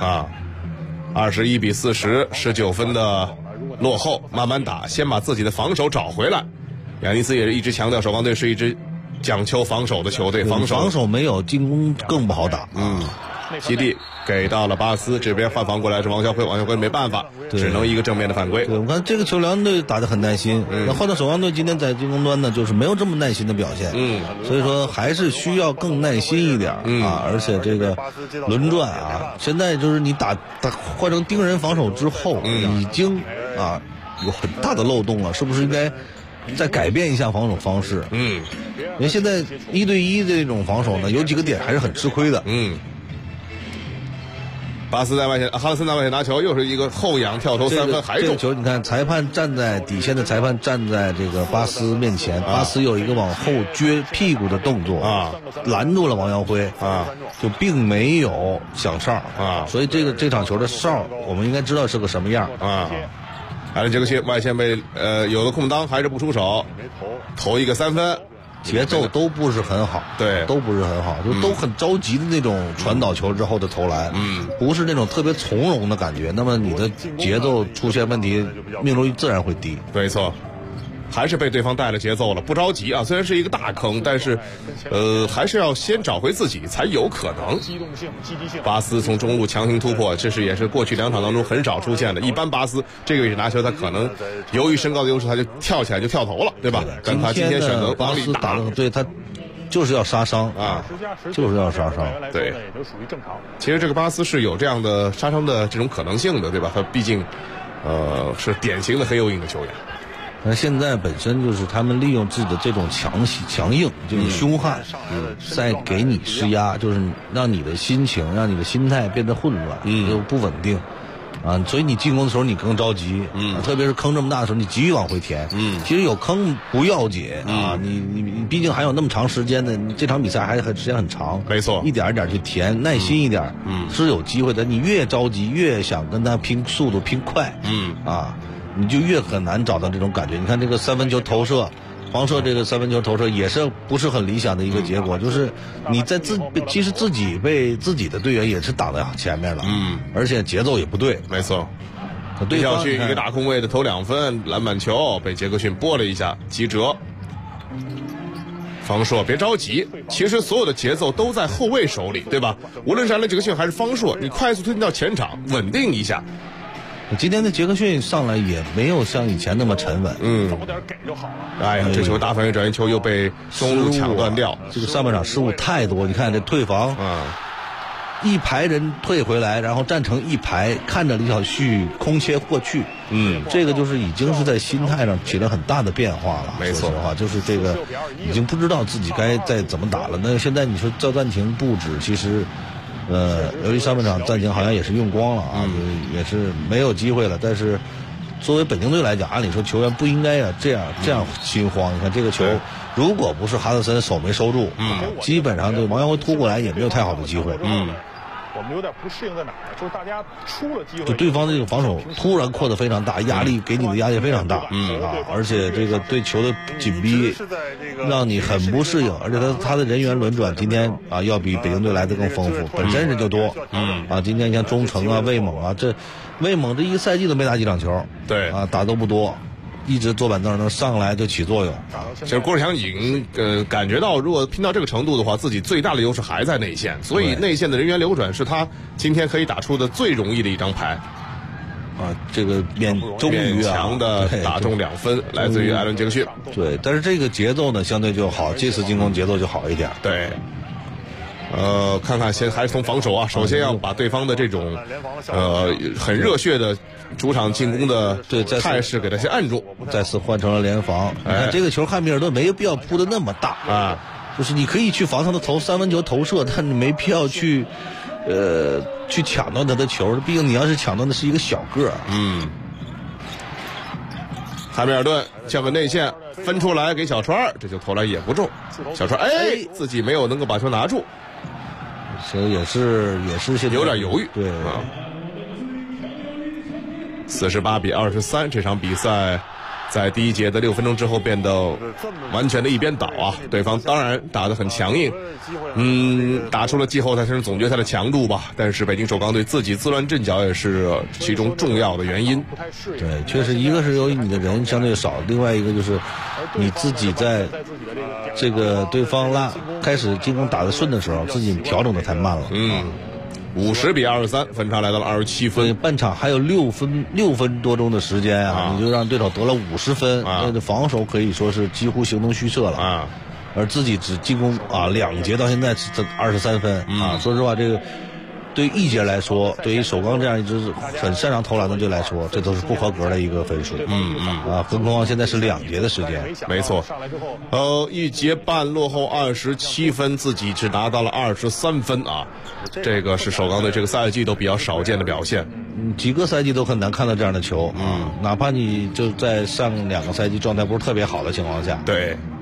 21-40 19分的落后，慢慢打，先把自己的防守找回来。亚尼斯也是一直强调首钢队是一支讲求防守的球队，防守没有，进攻更不好打基地给到了巴斯，这边换防过来是王晓辉没办法，只能一个正面的犯规。 对，我看这个球辽宁队打得很耐心，那换到首钢队今天在进攻端呢，就是没有这么耐心的表现，所以说还是需要更耐心一点而且这个轮转现在就是你打换成盯人防守之后，已经有很大的漏洞了，是不是应该再改变一下防守方式？因为现在1对1的这种防守呢，有几个点还是很吃亏的。 巴斯在外线，哈德森在外线拿球，又是一个后仰跳投3分，还中。 这个球你看，裁判站在底线的裁判站在这个巴斯面前，巴斯有一个往后撅屁股的动作拦住了王耀辉就并没有响哨所以这场球的哨我们应该知道是个什么样杰克逊外线被有的空当还是不出手，投一个3分， 节奏都不是很好， 对， 都不是很好，就都很着急的那种传导球之后的投篮，不是那种特别从容的感觉，那么你的节奏出现问题，命中率自然会低。 没错。还是被对方带了节奏了，不着急啊！虽然是一个大坑，但是，还是要先找回自己才有可能。巴斯从中路强行突破，这是也是过去2场当中很少出现的。一般巴斯这个位置拿球，他可能由于身高的优势，他就跳起来就跳投了，对吧？但他今天选择巴斯打的对他就是要杀伤啊， 就是要杀伤。 对，其实这个巴斯是有这样的杀伤的这种可能性的，对吧？他毕竟，是典型的黑又硬的球员。 那现在本身就是他们利用自己的这种强硬、这种凶悍，在给你施压，就是让你的心情、让你的心态变得混乱，就不稳定，啊，所以你进攻的时候你更着急，特别是坑这么大的时候，你急于往回填，其实有坑不要紧啊，你毕竟还有那么长时间的，你这场比赛还时间很长， 没错， 一点一点去填，耐心一点，是有机会的。你越着急，越想跟他拼速度、拼快，啊。你就越很难找到这种感觉。你看这个三分球投射，黄射这个三分球投射也是不是很理想的一个结果，就是你在其实自己被自己的队员也是挡在前面了，而且节奏也不对， 没错。对方去一个大空位的投2分，篮板球被杰克逊拨了一下，击折。方硕别着急，其实所有的节奏都在后卫手里，对吧？无论是杰克逊还是方硕，你快速推进到前场，稳定一下。 今天的杰克逊上来也没有像以前那么沉稳， 早点给就好了。 哎呀，这球大范围转移球又被中路抢断掉， 这个上半场失误太多。你看这退防，一排人退回来，然后站成一排，看着李晓旭空切过去，这个就是已经是在心态上起了很大的变化了。 没错， 说实话，就是这个已经不知道自己该再怎么打了。那现在你说叫暂停布置，其实。由于上半场暂停好像也是用光了啊，也是没有机会了。但是作为北京队来讲，按理说球员不应该这样心慌。你看这个球，如果不是哈德森手没收住，基本上这个王耀辉突过来也没有太好的机会。 我们有点不适应在哪儿？就是大家出了机会， 就对方这个防守突然扩得非常大，压力给你的压力非常大，而且这个对球的紧逼让你很不适应，而且他的人员轮转今天啊要比北京队来的更丰富，本身人就多，今天像中诚啊、魏猛啊，这魏猛这一个赛季都没打几场球， 对啊， 打都不多。一直坐板凳能上来就起作用。 其实郭士强已经感觉到，如果拼到这个程度的话，自己最大的优势还在内线，所以内线的人员流转是他今天可以打出的最容易的一张牌。 这个勉强的打中2分，来自于艾伦杰克逊。 对，但是这个节奏呢相对就好，这次进攻节奏就好一点。 对。看看先还是从防守啊，首先要把对方的这种很热血的主场进攻的态势给他先按住， 再次换成了联防。你看这个球，汉密尔顿没有必要扑的那么大啊，就是你可以去防他的三分球投射，但你没必要去抢到他的球，毕竟你要是抢到的是一个小个儿。 汉密尔顿交给内线分出来给小川，这球投篮也不中，小川自己没有能够把球拿住。 其实也是现在有点犹豫， 对 48-23，这场比赛在第一节的6分钟之后变得完全的一边倒啊！对方当然打得很强硬，打出了季后赛甚至总决赛的强度吧。但是北京首钢队自己自乱阵脚也是其中重要的原因。 对，确实一个是由于你的人相对少，另外一个就是你自己在这个对方开始进攻打得顺的时候，自己调整的太慢了。 50-23，分差来到了27分。 半场还有6分多钟的时间啊，你就让对手得了50分，那防守可以说是几乎形同虚设了啊。而自己只进攻2节到现在是23分啊。说实话，这个对于一节来说，对于首钢这样一支很擅长投篮的队来说，这都是不合格的一个分数。何况现在是2节的时间。 没错。1节半落后27分，自己只拿到了23分啊。这个是首钢队这个赛季都比较少见的表现。 几个赛季都很难看到这样的球。哪怕你就在上2个赛季状态不是特别好的情况下。 对。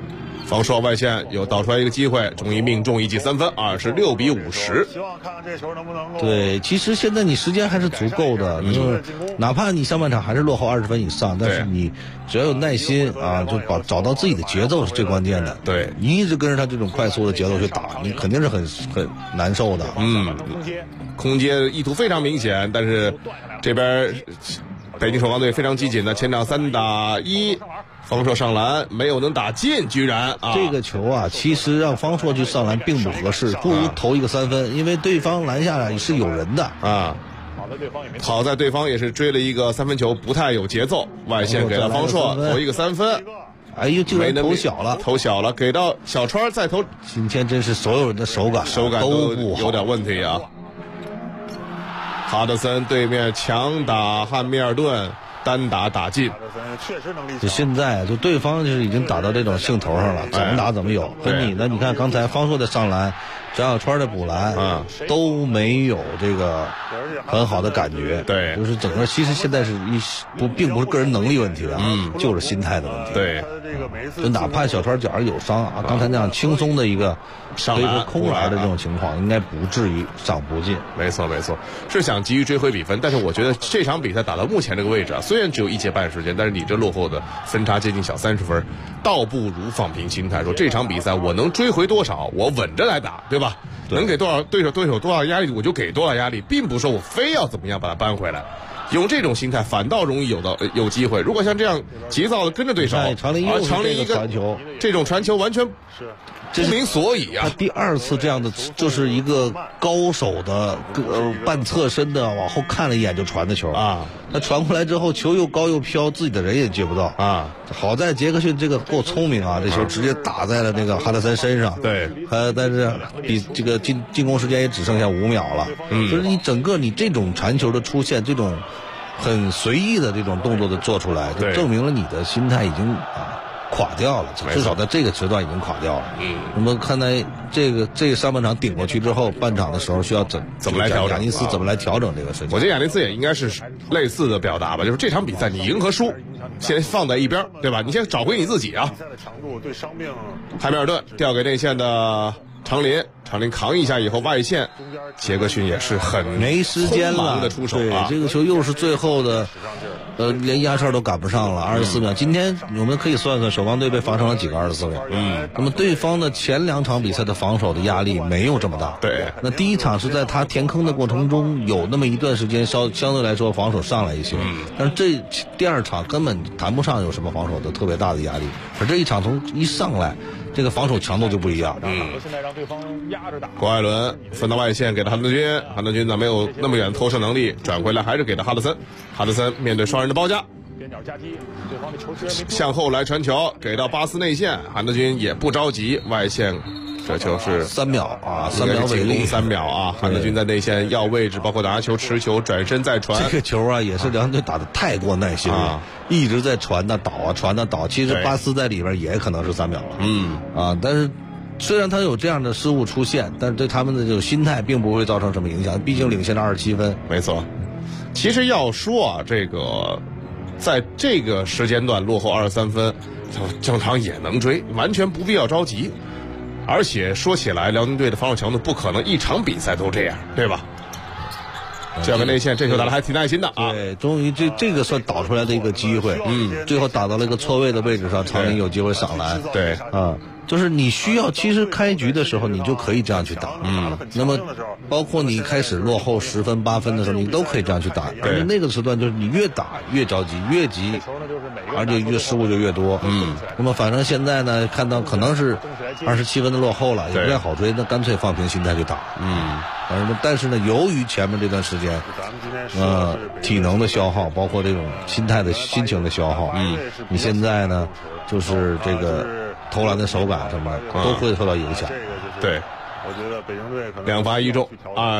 防守外线有导出来一个机会，终于命中，一记3分，26-50。 希望看看这球能不能够。 对，其实现在你时间还是足够的，就是哪怕你上半场还是落后20分以上，但是你只要有耐心啊，就找到自己的节奏是最关键的。 对， 你一直跟着他这种快速的节奏去打，你肯定是很难受的。 空接意图非常明显，但是这边北京首钢队非常机警的前场3打1，方硕上篮没有能打进，居然啊！ 这个球啊，其实让方硕去上篮并不合适，不如投一个3分，因为对方篮下是有人的啊。好在对方也是追了一个3分球，不太有节奏，外线给了方硕投一个3分。 哎呦，竟然投小了， 给到小川再投。 今天真是所有人的手感都不好， 有点问题啊。哈德森对面强打汉密尔顿，单打进。 就现在就对方就是已经打到这种兴头上了，怎么打怎么有。跟你呢，你看刚才方硕的上篮，张小川的补篮，都没有这个很好的感觉。 对， 就是整个其实现在是并不是个人能力问题啊，就是心态的问题。 对， 就哪怕小川脚上有伤啊，刚才那样轻松的一个上篮空篮的这种情况，应该不至于上不进。 没错，是想急于追回比分，但是我觉得这场比赛打到目前这个位置啊，虽然只有1节半时间，但是你这落后的分差接近小30分，倒不如放平心态，说这场比赛我能追回多少，我稳着来打，对吧？能给多少对手多少压力，我就给多少压力，并不是说我非要怎么样把它扳回来。用这种心态反倒容易有机会。如果像这样急躁的跟着对手， 长林一个传球， 这种传球完全不明所以啊！ 他第2次这样的，就是一个高手的半侧身的往后看了一眼就传的球啊。 他传过来之后，球又高又飘，自己的人也接不到啊。 好在杰克逊这个够聪明啊，这球直接打在了那个哈德森身上。 对， 但是比这个进攻时间也只剩下5秒了。就是你整个你这种传球的出现，这种很随意的这种动作的做出来，就证明了你的心态已经垮掉了，至少在这个时段已经垮掉了。那么看来这个上半场顶过去之后，半场的时候需要怎么来调整？ 亚尼斯怎么来调整这个事情？ 我觉得亚尼斯也应该是类似的表达吧，就是这场比赛你赢和输先放在一边，对吧？你先找回你自己啊。汉密尔顿调给内线的长林扛一下以后外线，杰克逊也是很没时间了的出手啊。对，这个球又是最后的。连压哨都赶不上了，24秒。今天我们可以算算首钢队被防成了几个24秒。那么对方的前2场比赛的防守的压力没有这么大。 对。 那第1场是在他填坑的过程中有那么一段时间相对来说防守上来一些，但是第2场根本谈不上有什么防守的特别大的压力。而这一场从一上来，这个防守强度就不一样。 现在让对方压着打。 郭艾伦分到外线给了汉德军呢没有那么远投射能力，转回来还是给了哈德森面对双人的包夹， 边角夹击，对方的球向后来传球给到巴斯内线，汉德军也不着急，外线这球是 3秒啊，3秒违例 ，3秒啊！汉德军在内线要位置，包括拿球、持球、转身再传。 这个球啊，也是两队打得太过耐心了，一直在传呐倒。其实巴斯在里边也可能是3秒了，但是虽然他有这样的失误出现，但是对他们的这种心态并不会造成什么影响，毕竟领先了27分。 没错。其实要说啊，这个在这个时间段落后23分，正常也能追，完全不必要着急。而且说起来，辽宁队的防守强度不可能一场比赛都这样，对吧？这个内线，这球打得还挺耐心的啊！ 对，终于这个算导出来的一个机会，最后打到了一个错位的位置上，长林有机会上篮。 对， 就是你需要，其实开局的时候你就可以这样去打，那么包括你开始落后10分8分的时候，你都可以这样去打。而且那个时段就是你越打越着急，越急，而且越失误就越多。那么反正现在呢，看到可能是27分的落后了，也不太好追，那干脆放平心态去打。但是呢，由于前面这段时间，体能的消耗，包括这种心情的消耗，你现在呢，就是这个投篮的手感什么都会受到影响。 对， 我觉得北京队可能 2罚1中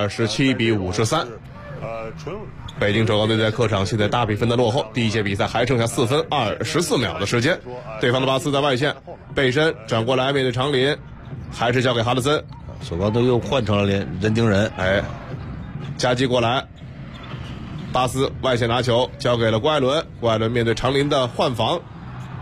，27-53。北京首钢队在客场现在大比分的落后，第一节比赛还剩下4分24秒的时间。对方的巴斯在外线背身转过来面对长林，还是交给哈德森。 首钢队又换成了人盯人， 夹击过来，巴斯外线拿球交给了郭艾伦面对长林的换防，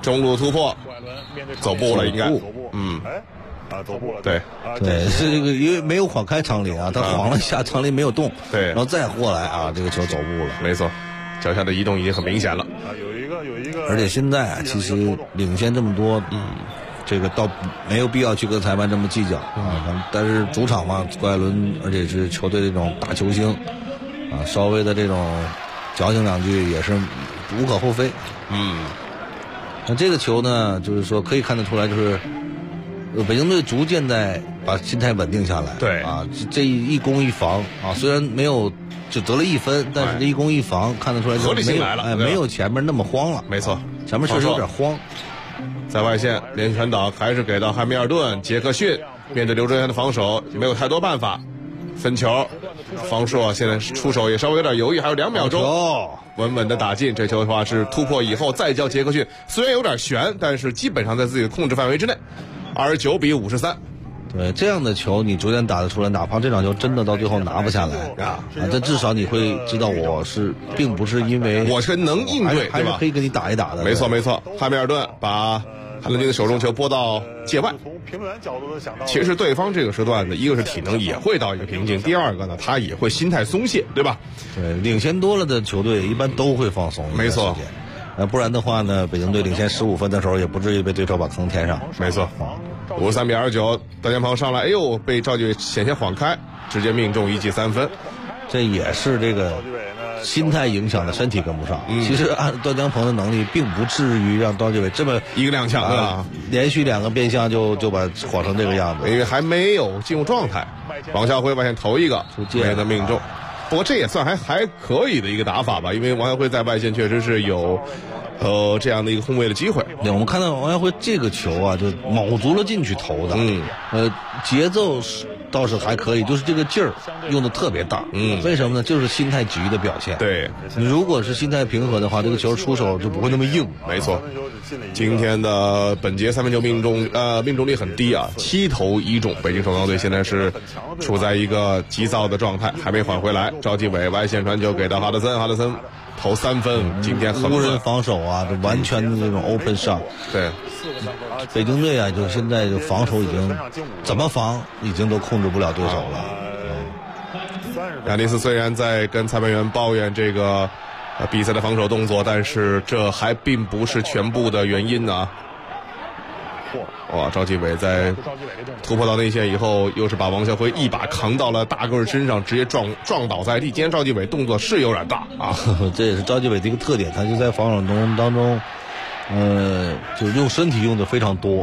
中路突破，走步了应该，走步了，对， 是这个因为没有晃开长林啊，他晃了一下，长林没有动， 对， 然后再过来啊，这个球走步了， 没错，脚下的移动已经很明显了， 有一个， 而且现在其实领先这么多，这个倒没有必要去跟裁判这么计较啊，但是主场嘛，郭艾伦，而且是球队这种大球星啊，稍微的这种矫情两句也是无可厚非。那这个球呢，就是说可以看得出来，就是北京队逐渐在把心态稳定下来。 对啊，这一攻一防啊，虽然没有就得了1分，但是这一攻一防看得出来合理性来了， 没有前面那么慌了。 没错， 前面确实有点慌。 在外线连传导还是给到汉密尔顿，杰克逊面对刘哲元的防守没有太多办法，分球，方硕现在出手也稍微有点犹豫，还有2秒钟，稳稳的打进。这球的话是突破以后再叫杰克逊，虽然有点悬，但是基本上在自己的控制范围之内。29-53。 对，这样的球你逐渐打得出来，哪怕这场球真的到最后拿不下来这至少你会知道并不是因为我是能应对， 还是可以跟你打一打的。 没错没错，汉密尔顿把汉伦金的手中球拨到界外。其实对方这个时段呢，一个是体能也会到一个瓶颈，第二个呢，他也会心态松懈，对吧？ 对，领先多了的球队一般都会放松。 没错。 不然的话呢，北京队领先15分的时候，也不至于被对手把坑填上。 没错。53-29，单前锋上来，被赵继伟险些晃开，直接命中1记3分。 这也是这个心态影响的，身体跟不上。其实按段江鹏的能力，并不至于让赵继伟这么一个踉跄连续2个变向就把晃成这个样子， 因为还没有进入状态。王孝辉外线投一个，没能命中。不过这也算还可以的一个打法吧，因为王孝辉在外线确实是有这样的一个空位的机会。 对，我们看到王孝辉这个球啊，就卯足了劲去投的。节奏倒是还可以，就是这个劲儿用的特别大。为什么呢？就是心态急的表现。 对， 如果是心态平和的话，这个球出手就不会那么硬。 没错。今天的本节3分球命中率很低啊，7投1中。北京首钢队现在是处在一个急躁的状态，还没缓回来。赵继伟外线传球给到哈德森投3分，今天无人防守啊，这完全的这种 open shot。 对， 北京队啊，就现在就防守已经怎么防已经都控制不了对手了。 亚尼斯虽然在跟裁判员抱怨这个比赛的防守动作，但是这还并不是全部的原因啊。哇，赵继伟在突破到内线以后，又是把王孝辉一把扛到了大个身上，直接撞倒在地。今天赵继伟动作是有点大啊， 这也是赵继伟的一个特点，他就在防守当中，就用身体用的非常多。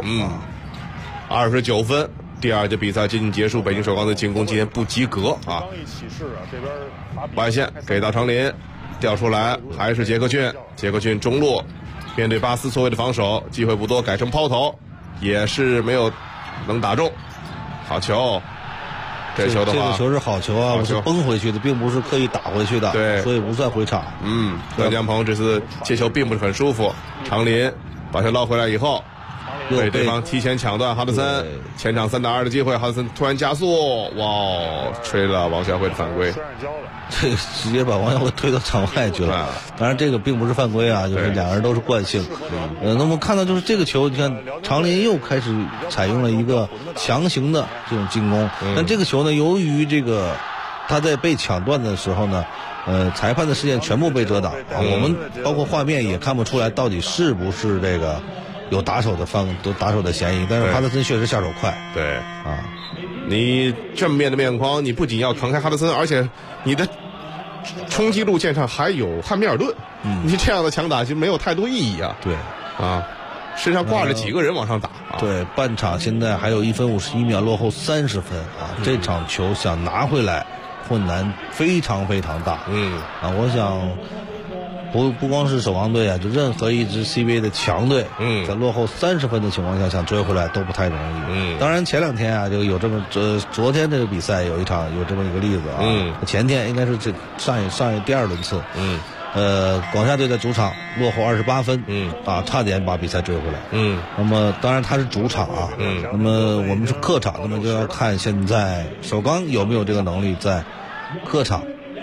29分，第2节比赛接近结束，北京首钢队进攻今天不及格啊。外线给到长林，调出来还是杰克逊中路面对巴斯错位的防守，机会不多，改成抛投，也是没有能打中。好球，这球的话， 这个球是好球啊，我是崩回去的，并不是刻意打回去的， 对， 所以不算回场。 段江鹏这次接球并不是很舒服，长林把球捞回来以后，被对方提前抢断，哈德森前场3打2的机会，哈德森突然加速，哇，吹了王孝辉的犯规。 这个直接把王孝辉推到场外去了，当然这个并不是犯规啊，就是2个人都是惯性。那么看到就是这个球，你看长林又开始采用了一个强行的这种进攻，但这个球呢，由于这个他在被抢断的时候呢，裁判的视线全部被遮挡啊，我们包括画面也看不出来到底是不是这个有打手的嫌疑，但是哈德森确实下手快。 对啊。你正面的面框，你不仅要扛开哈德森，而且你的冲击路线上还有汉密尔顿，你这样的强打就没有太多意义啊。 对， 身上挂着几个人往上打。 对，半场现在还有1分51秒，落后30分啊，这场球想拿回来困难非常非常大。我想不光是首钢队啊，就任何一支 CBA 的强队，在落后30分的情况下想追回来都不太容易。当然前2天啊，就有这么昨天这个比赛有这么一个例子啊。前天应该是上一第2轮次。广厦队在主场落后28分，差点把比赛追回来。那么当然他是主场啊，那么我们是客场，那么就要看现在首钢有没有这个能力在客场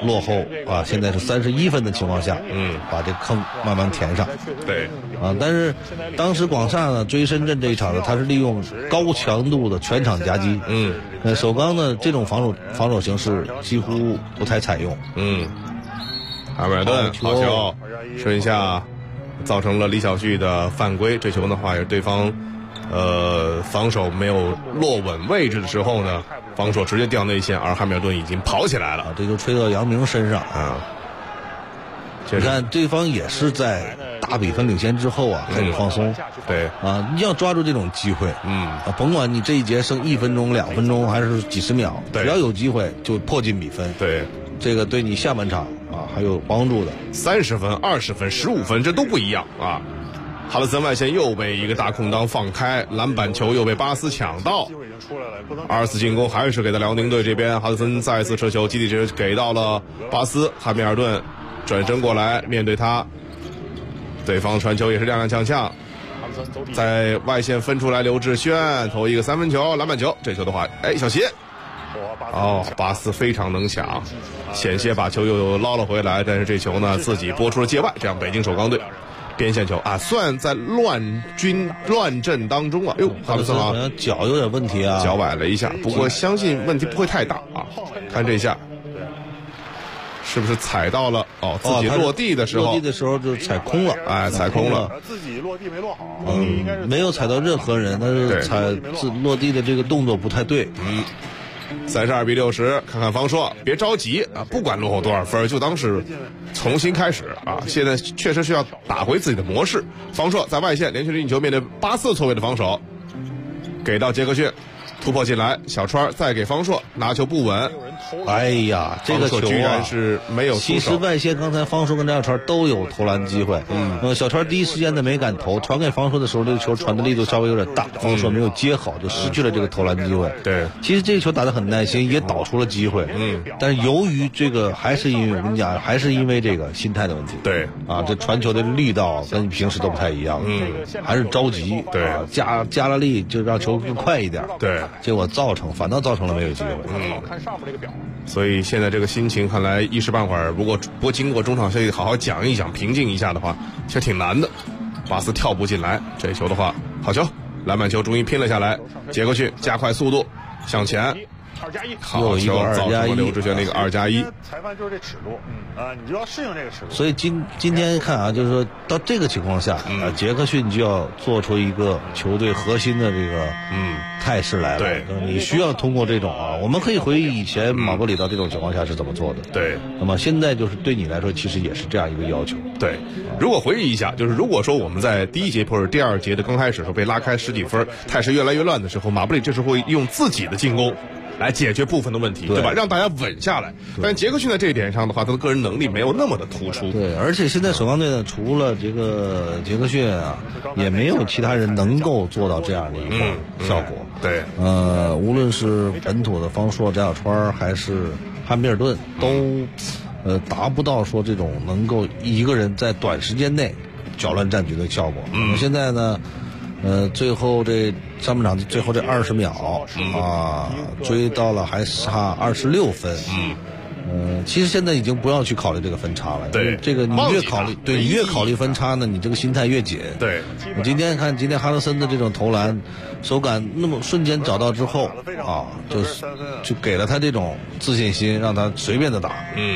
落后啊，现在是31分的情况下，把这坑慢慢填上。 对， 啊，但是当时广厦呢追深圳这一场呢，他是利用高强度的全场夹击，首钢呢这种防守形式几乎不太采用， 阿米尔顿好球，顺下造成了李晓旭的犯规，这球的话也是对方防守没有落稳位置的时候呢，防守直接掉内线，而汉密尔顿已经跑起来了， 这就吹到杨明身上啊。你看对方也是在大比分领先之后啊，开始放松， 对啊，你要抓住这种机会，甭管你这一节剩1分钟、2分钟还是几十秒，只要有机会就迫近比分， 对， 这个对你下半场啊还有帮助的。 30分、20分、15分，这都不一样啊。哈德森外线又被一个大空当放开，篮板球又被巴斯抢到，2次进攻还是给到辽宁队这边。哈德森再次射球，基地值给到了巴斯，汉密尔顿转身过来面对他，对方传球也是踉踉跄跄，在外线分出来，刘志轩投一个3分球，篮板球，这球的话，小鞋，巴斯非常能抢，险些把球又捞了回来，但是这球呢自己拨出了界外，这样北京首钢队边线球啊，算在乱阵当中啊。哈德森好像脚有点问题啊， 脚崴了一下，不过相信问题不会太大啊。看这下，是不是踩到了？自己落地的时候就踩空了， 踩空了， 自己落地没落好， 没有踩到任何人，但是落地的这个动作不太对。 32比60，看看方硕，别着急啊，不管落后多少分，就当是重新开始啊。现在确实需要打回自己的模式。方硕在外线连续进球，面对巴斯错位的防守，给到杰克逊，突破进来，小川再给方硕，拿球不稳。 哎呀，这个球居然是没有出手。 其实外线刚才方硕跟张小川都有投篮机会，小川第一时间的没敢投，传给方硕的时候，这个球传的力度稍微有点大，方硕没有接好，就失去了这个投篮机会。 对， 其实这个球打得很耐心，也导出了机会。但是由于这个，还是因为我跟你讲，还是因为这个心态的问题。 对， 啊，这传球的力道跟平时都不太一样。还是着急。 对， 加了力就让球更快一点。 对， 结果反倒造成了没有机会。 看上面这个表。 所以现在这个心情看来一时半会儿，不过经过中场休息好好讲一讲，平静一下的话，其实挺难的。巴斯跳步进来，这球的话，好球，篮板球终于拼了下来。杰克逊加快速度向前，好球，造成了刘志轩那个2+1。 裁判就是这尺度，你就要适应这个尺度。 所以今天看啊，就是说到这个情况下，杰克逊就要做出一个球队核心的这个态势来了。 对， 你需要通过这种啊，我们可以回忆以前马布里到这种情况下是怎么做的。 对， 那么现在就是对你来说，其实也是这样一个要求。 对，如果回忆一下，就是如果说我们在第一节或者第二节的刚开始的时候被拉开10几分，态势越来越乱的时候，马布里这时候会用自己的进攻来解决部分的问题，对吧？让大家稳下来。但杰克逊在这一点上的话，他的个人能力没有那么的突出。 对，而且现在首钢队呢，除了这个杰克逊啊，也没有其他人能够做到这样的一个效果。 对， 无论是本土的方硕、张小川还是汉密尔顿，都达不到说这种能够一个人在短时间内搅乱战局的效果。现在呢，最后这上半场最后这20秒追到了还差26分。其实现在已经不要去考虑这个分差了。 对， 这个你越考虑分差呢，你这个心态越紧。 对， 我今天哈德森的这种投篮手感那么瞬间找到之后就给了他这种自信心，让他随便的打。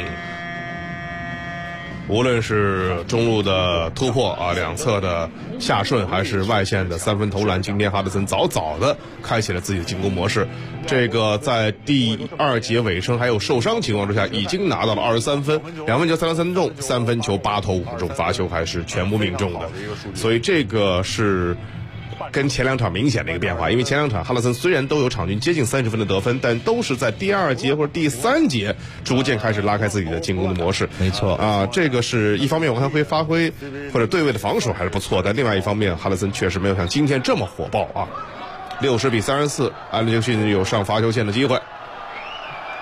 无论是中路的突破啊，两侧的下顺，还是外线的3分投篮，今天哈德森早早的开启了自己的进攻模式。这个在第2节尾声还有受伤情况之下，已经拿到了23分，2分球3投3中，3分球8投5中，罚球还是全部命中的。所以这个是跟前2场明显的一个变化，因为前2场哈德森虽然都有场均接近30分的得分，但都是在第2节或者第3节逐渐开始拉开自己的进攻的模式。 没错啊，这个是一方面我看会发挥或者对位的防守还是不错，但另外一方面哈德森确实没有像今天这么火爆啊。60比34，安德杰克逊有上罚球线的机会。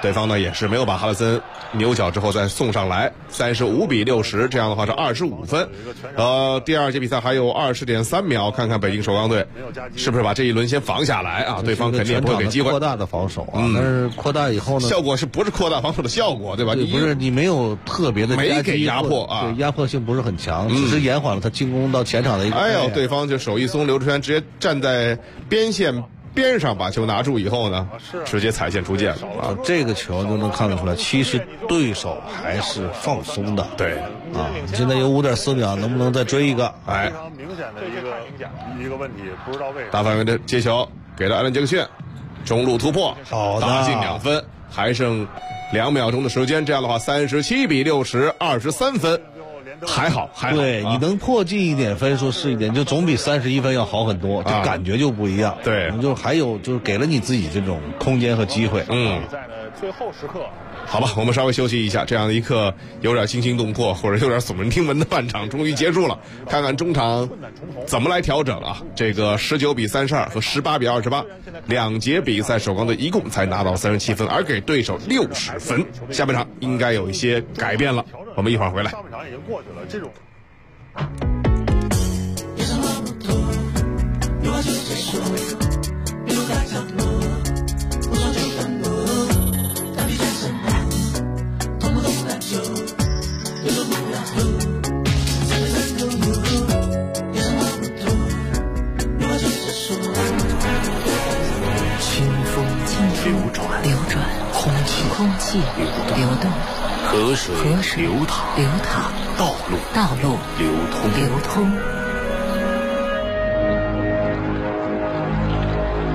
对方呢也是没有把哈德森扭脚之后再送上来，35-60，这样的话是25分。第二节比赛还有20.3秒，看看北京首钢队是不是把这一轮先防下来啊？对方肯定也不会给机会。 扩大的防守啊，但是扩大以后呢， 效果是不是扩大防守的效果，对吧？ 不是你没有特别的没给压迫啊， 对，压迫性不是很强，只是延缓了他进攻到前场的一个。 哎呦，对方就手一松，刘志轩直接站在边线边上把球拿住以后呢，直接踩线出界了啊！ 这个球就能看得出来，其实对手还是放松的。 对啊，现在有5.4秒，能不能再追一个？ 哎， 非常明显的一个问题，不知道为什么。 大范围的接球给了艾伦·杰克逊，中路突破， 好的， 打进2分，还剩2秒钟的时间，这样的话37-60，23分。还好， 对，你能破近一点分数是一点，就总比31分要好很多，就感觉就不一样。 对， 就还有就是给了你自己这种空间和机会。 比赛呢最后时刻。 好吧，我们稍微休息一下，这样的一刻有点惊心动魄或者有点耸人听闻的半场终于结束了，看看中场怎么来调整啊。这个19-32和18-28两节比赛，首钢队一共才拿到37分，而给对手60分。下半场应该有一些改变了，我们一会儿回来。 上半场已经过去了，这种。 空气流动，河水流淌，道路流通。